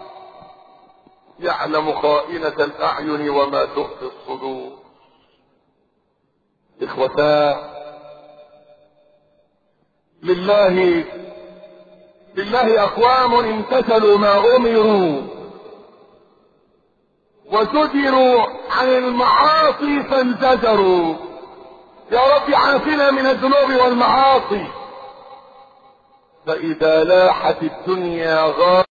يعلم خائنة الاعين وما تخفي الصدور. اخوتا، لله لله اقوام امتثلوا ما امروا وزجروا عن المعاصي فانزجروا. يا رب عافنا من الذنوب والمعاصي. فاذا لاحت الدنيا غار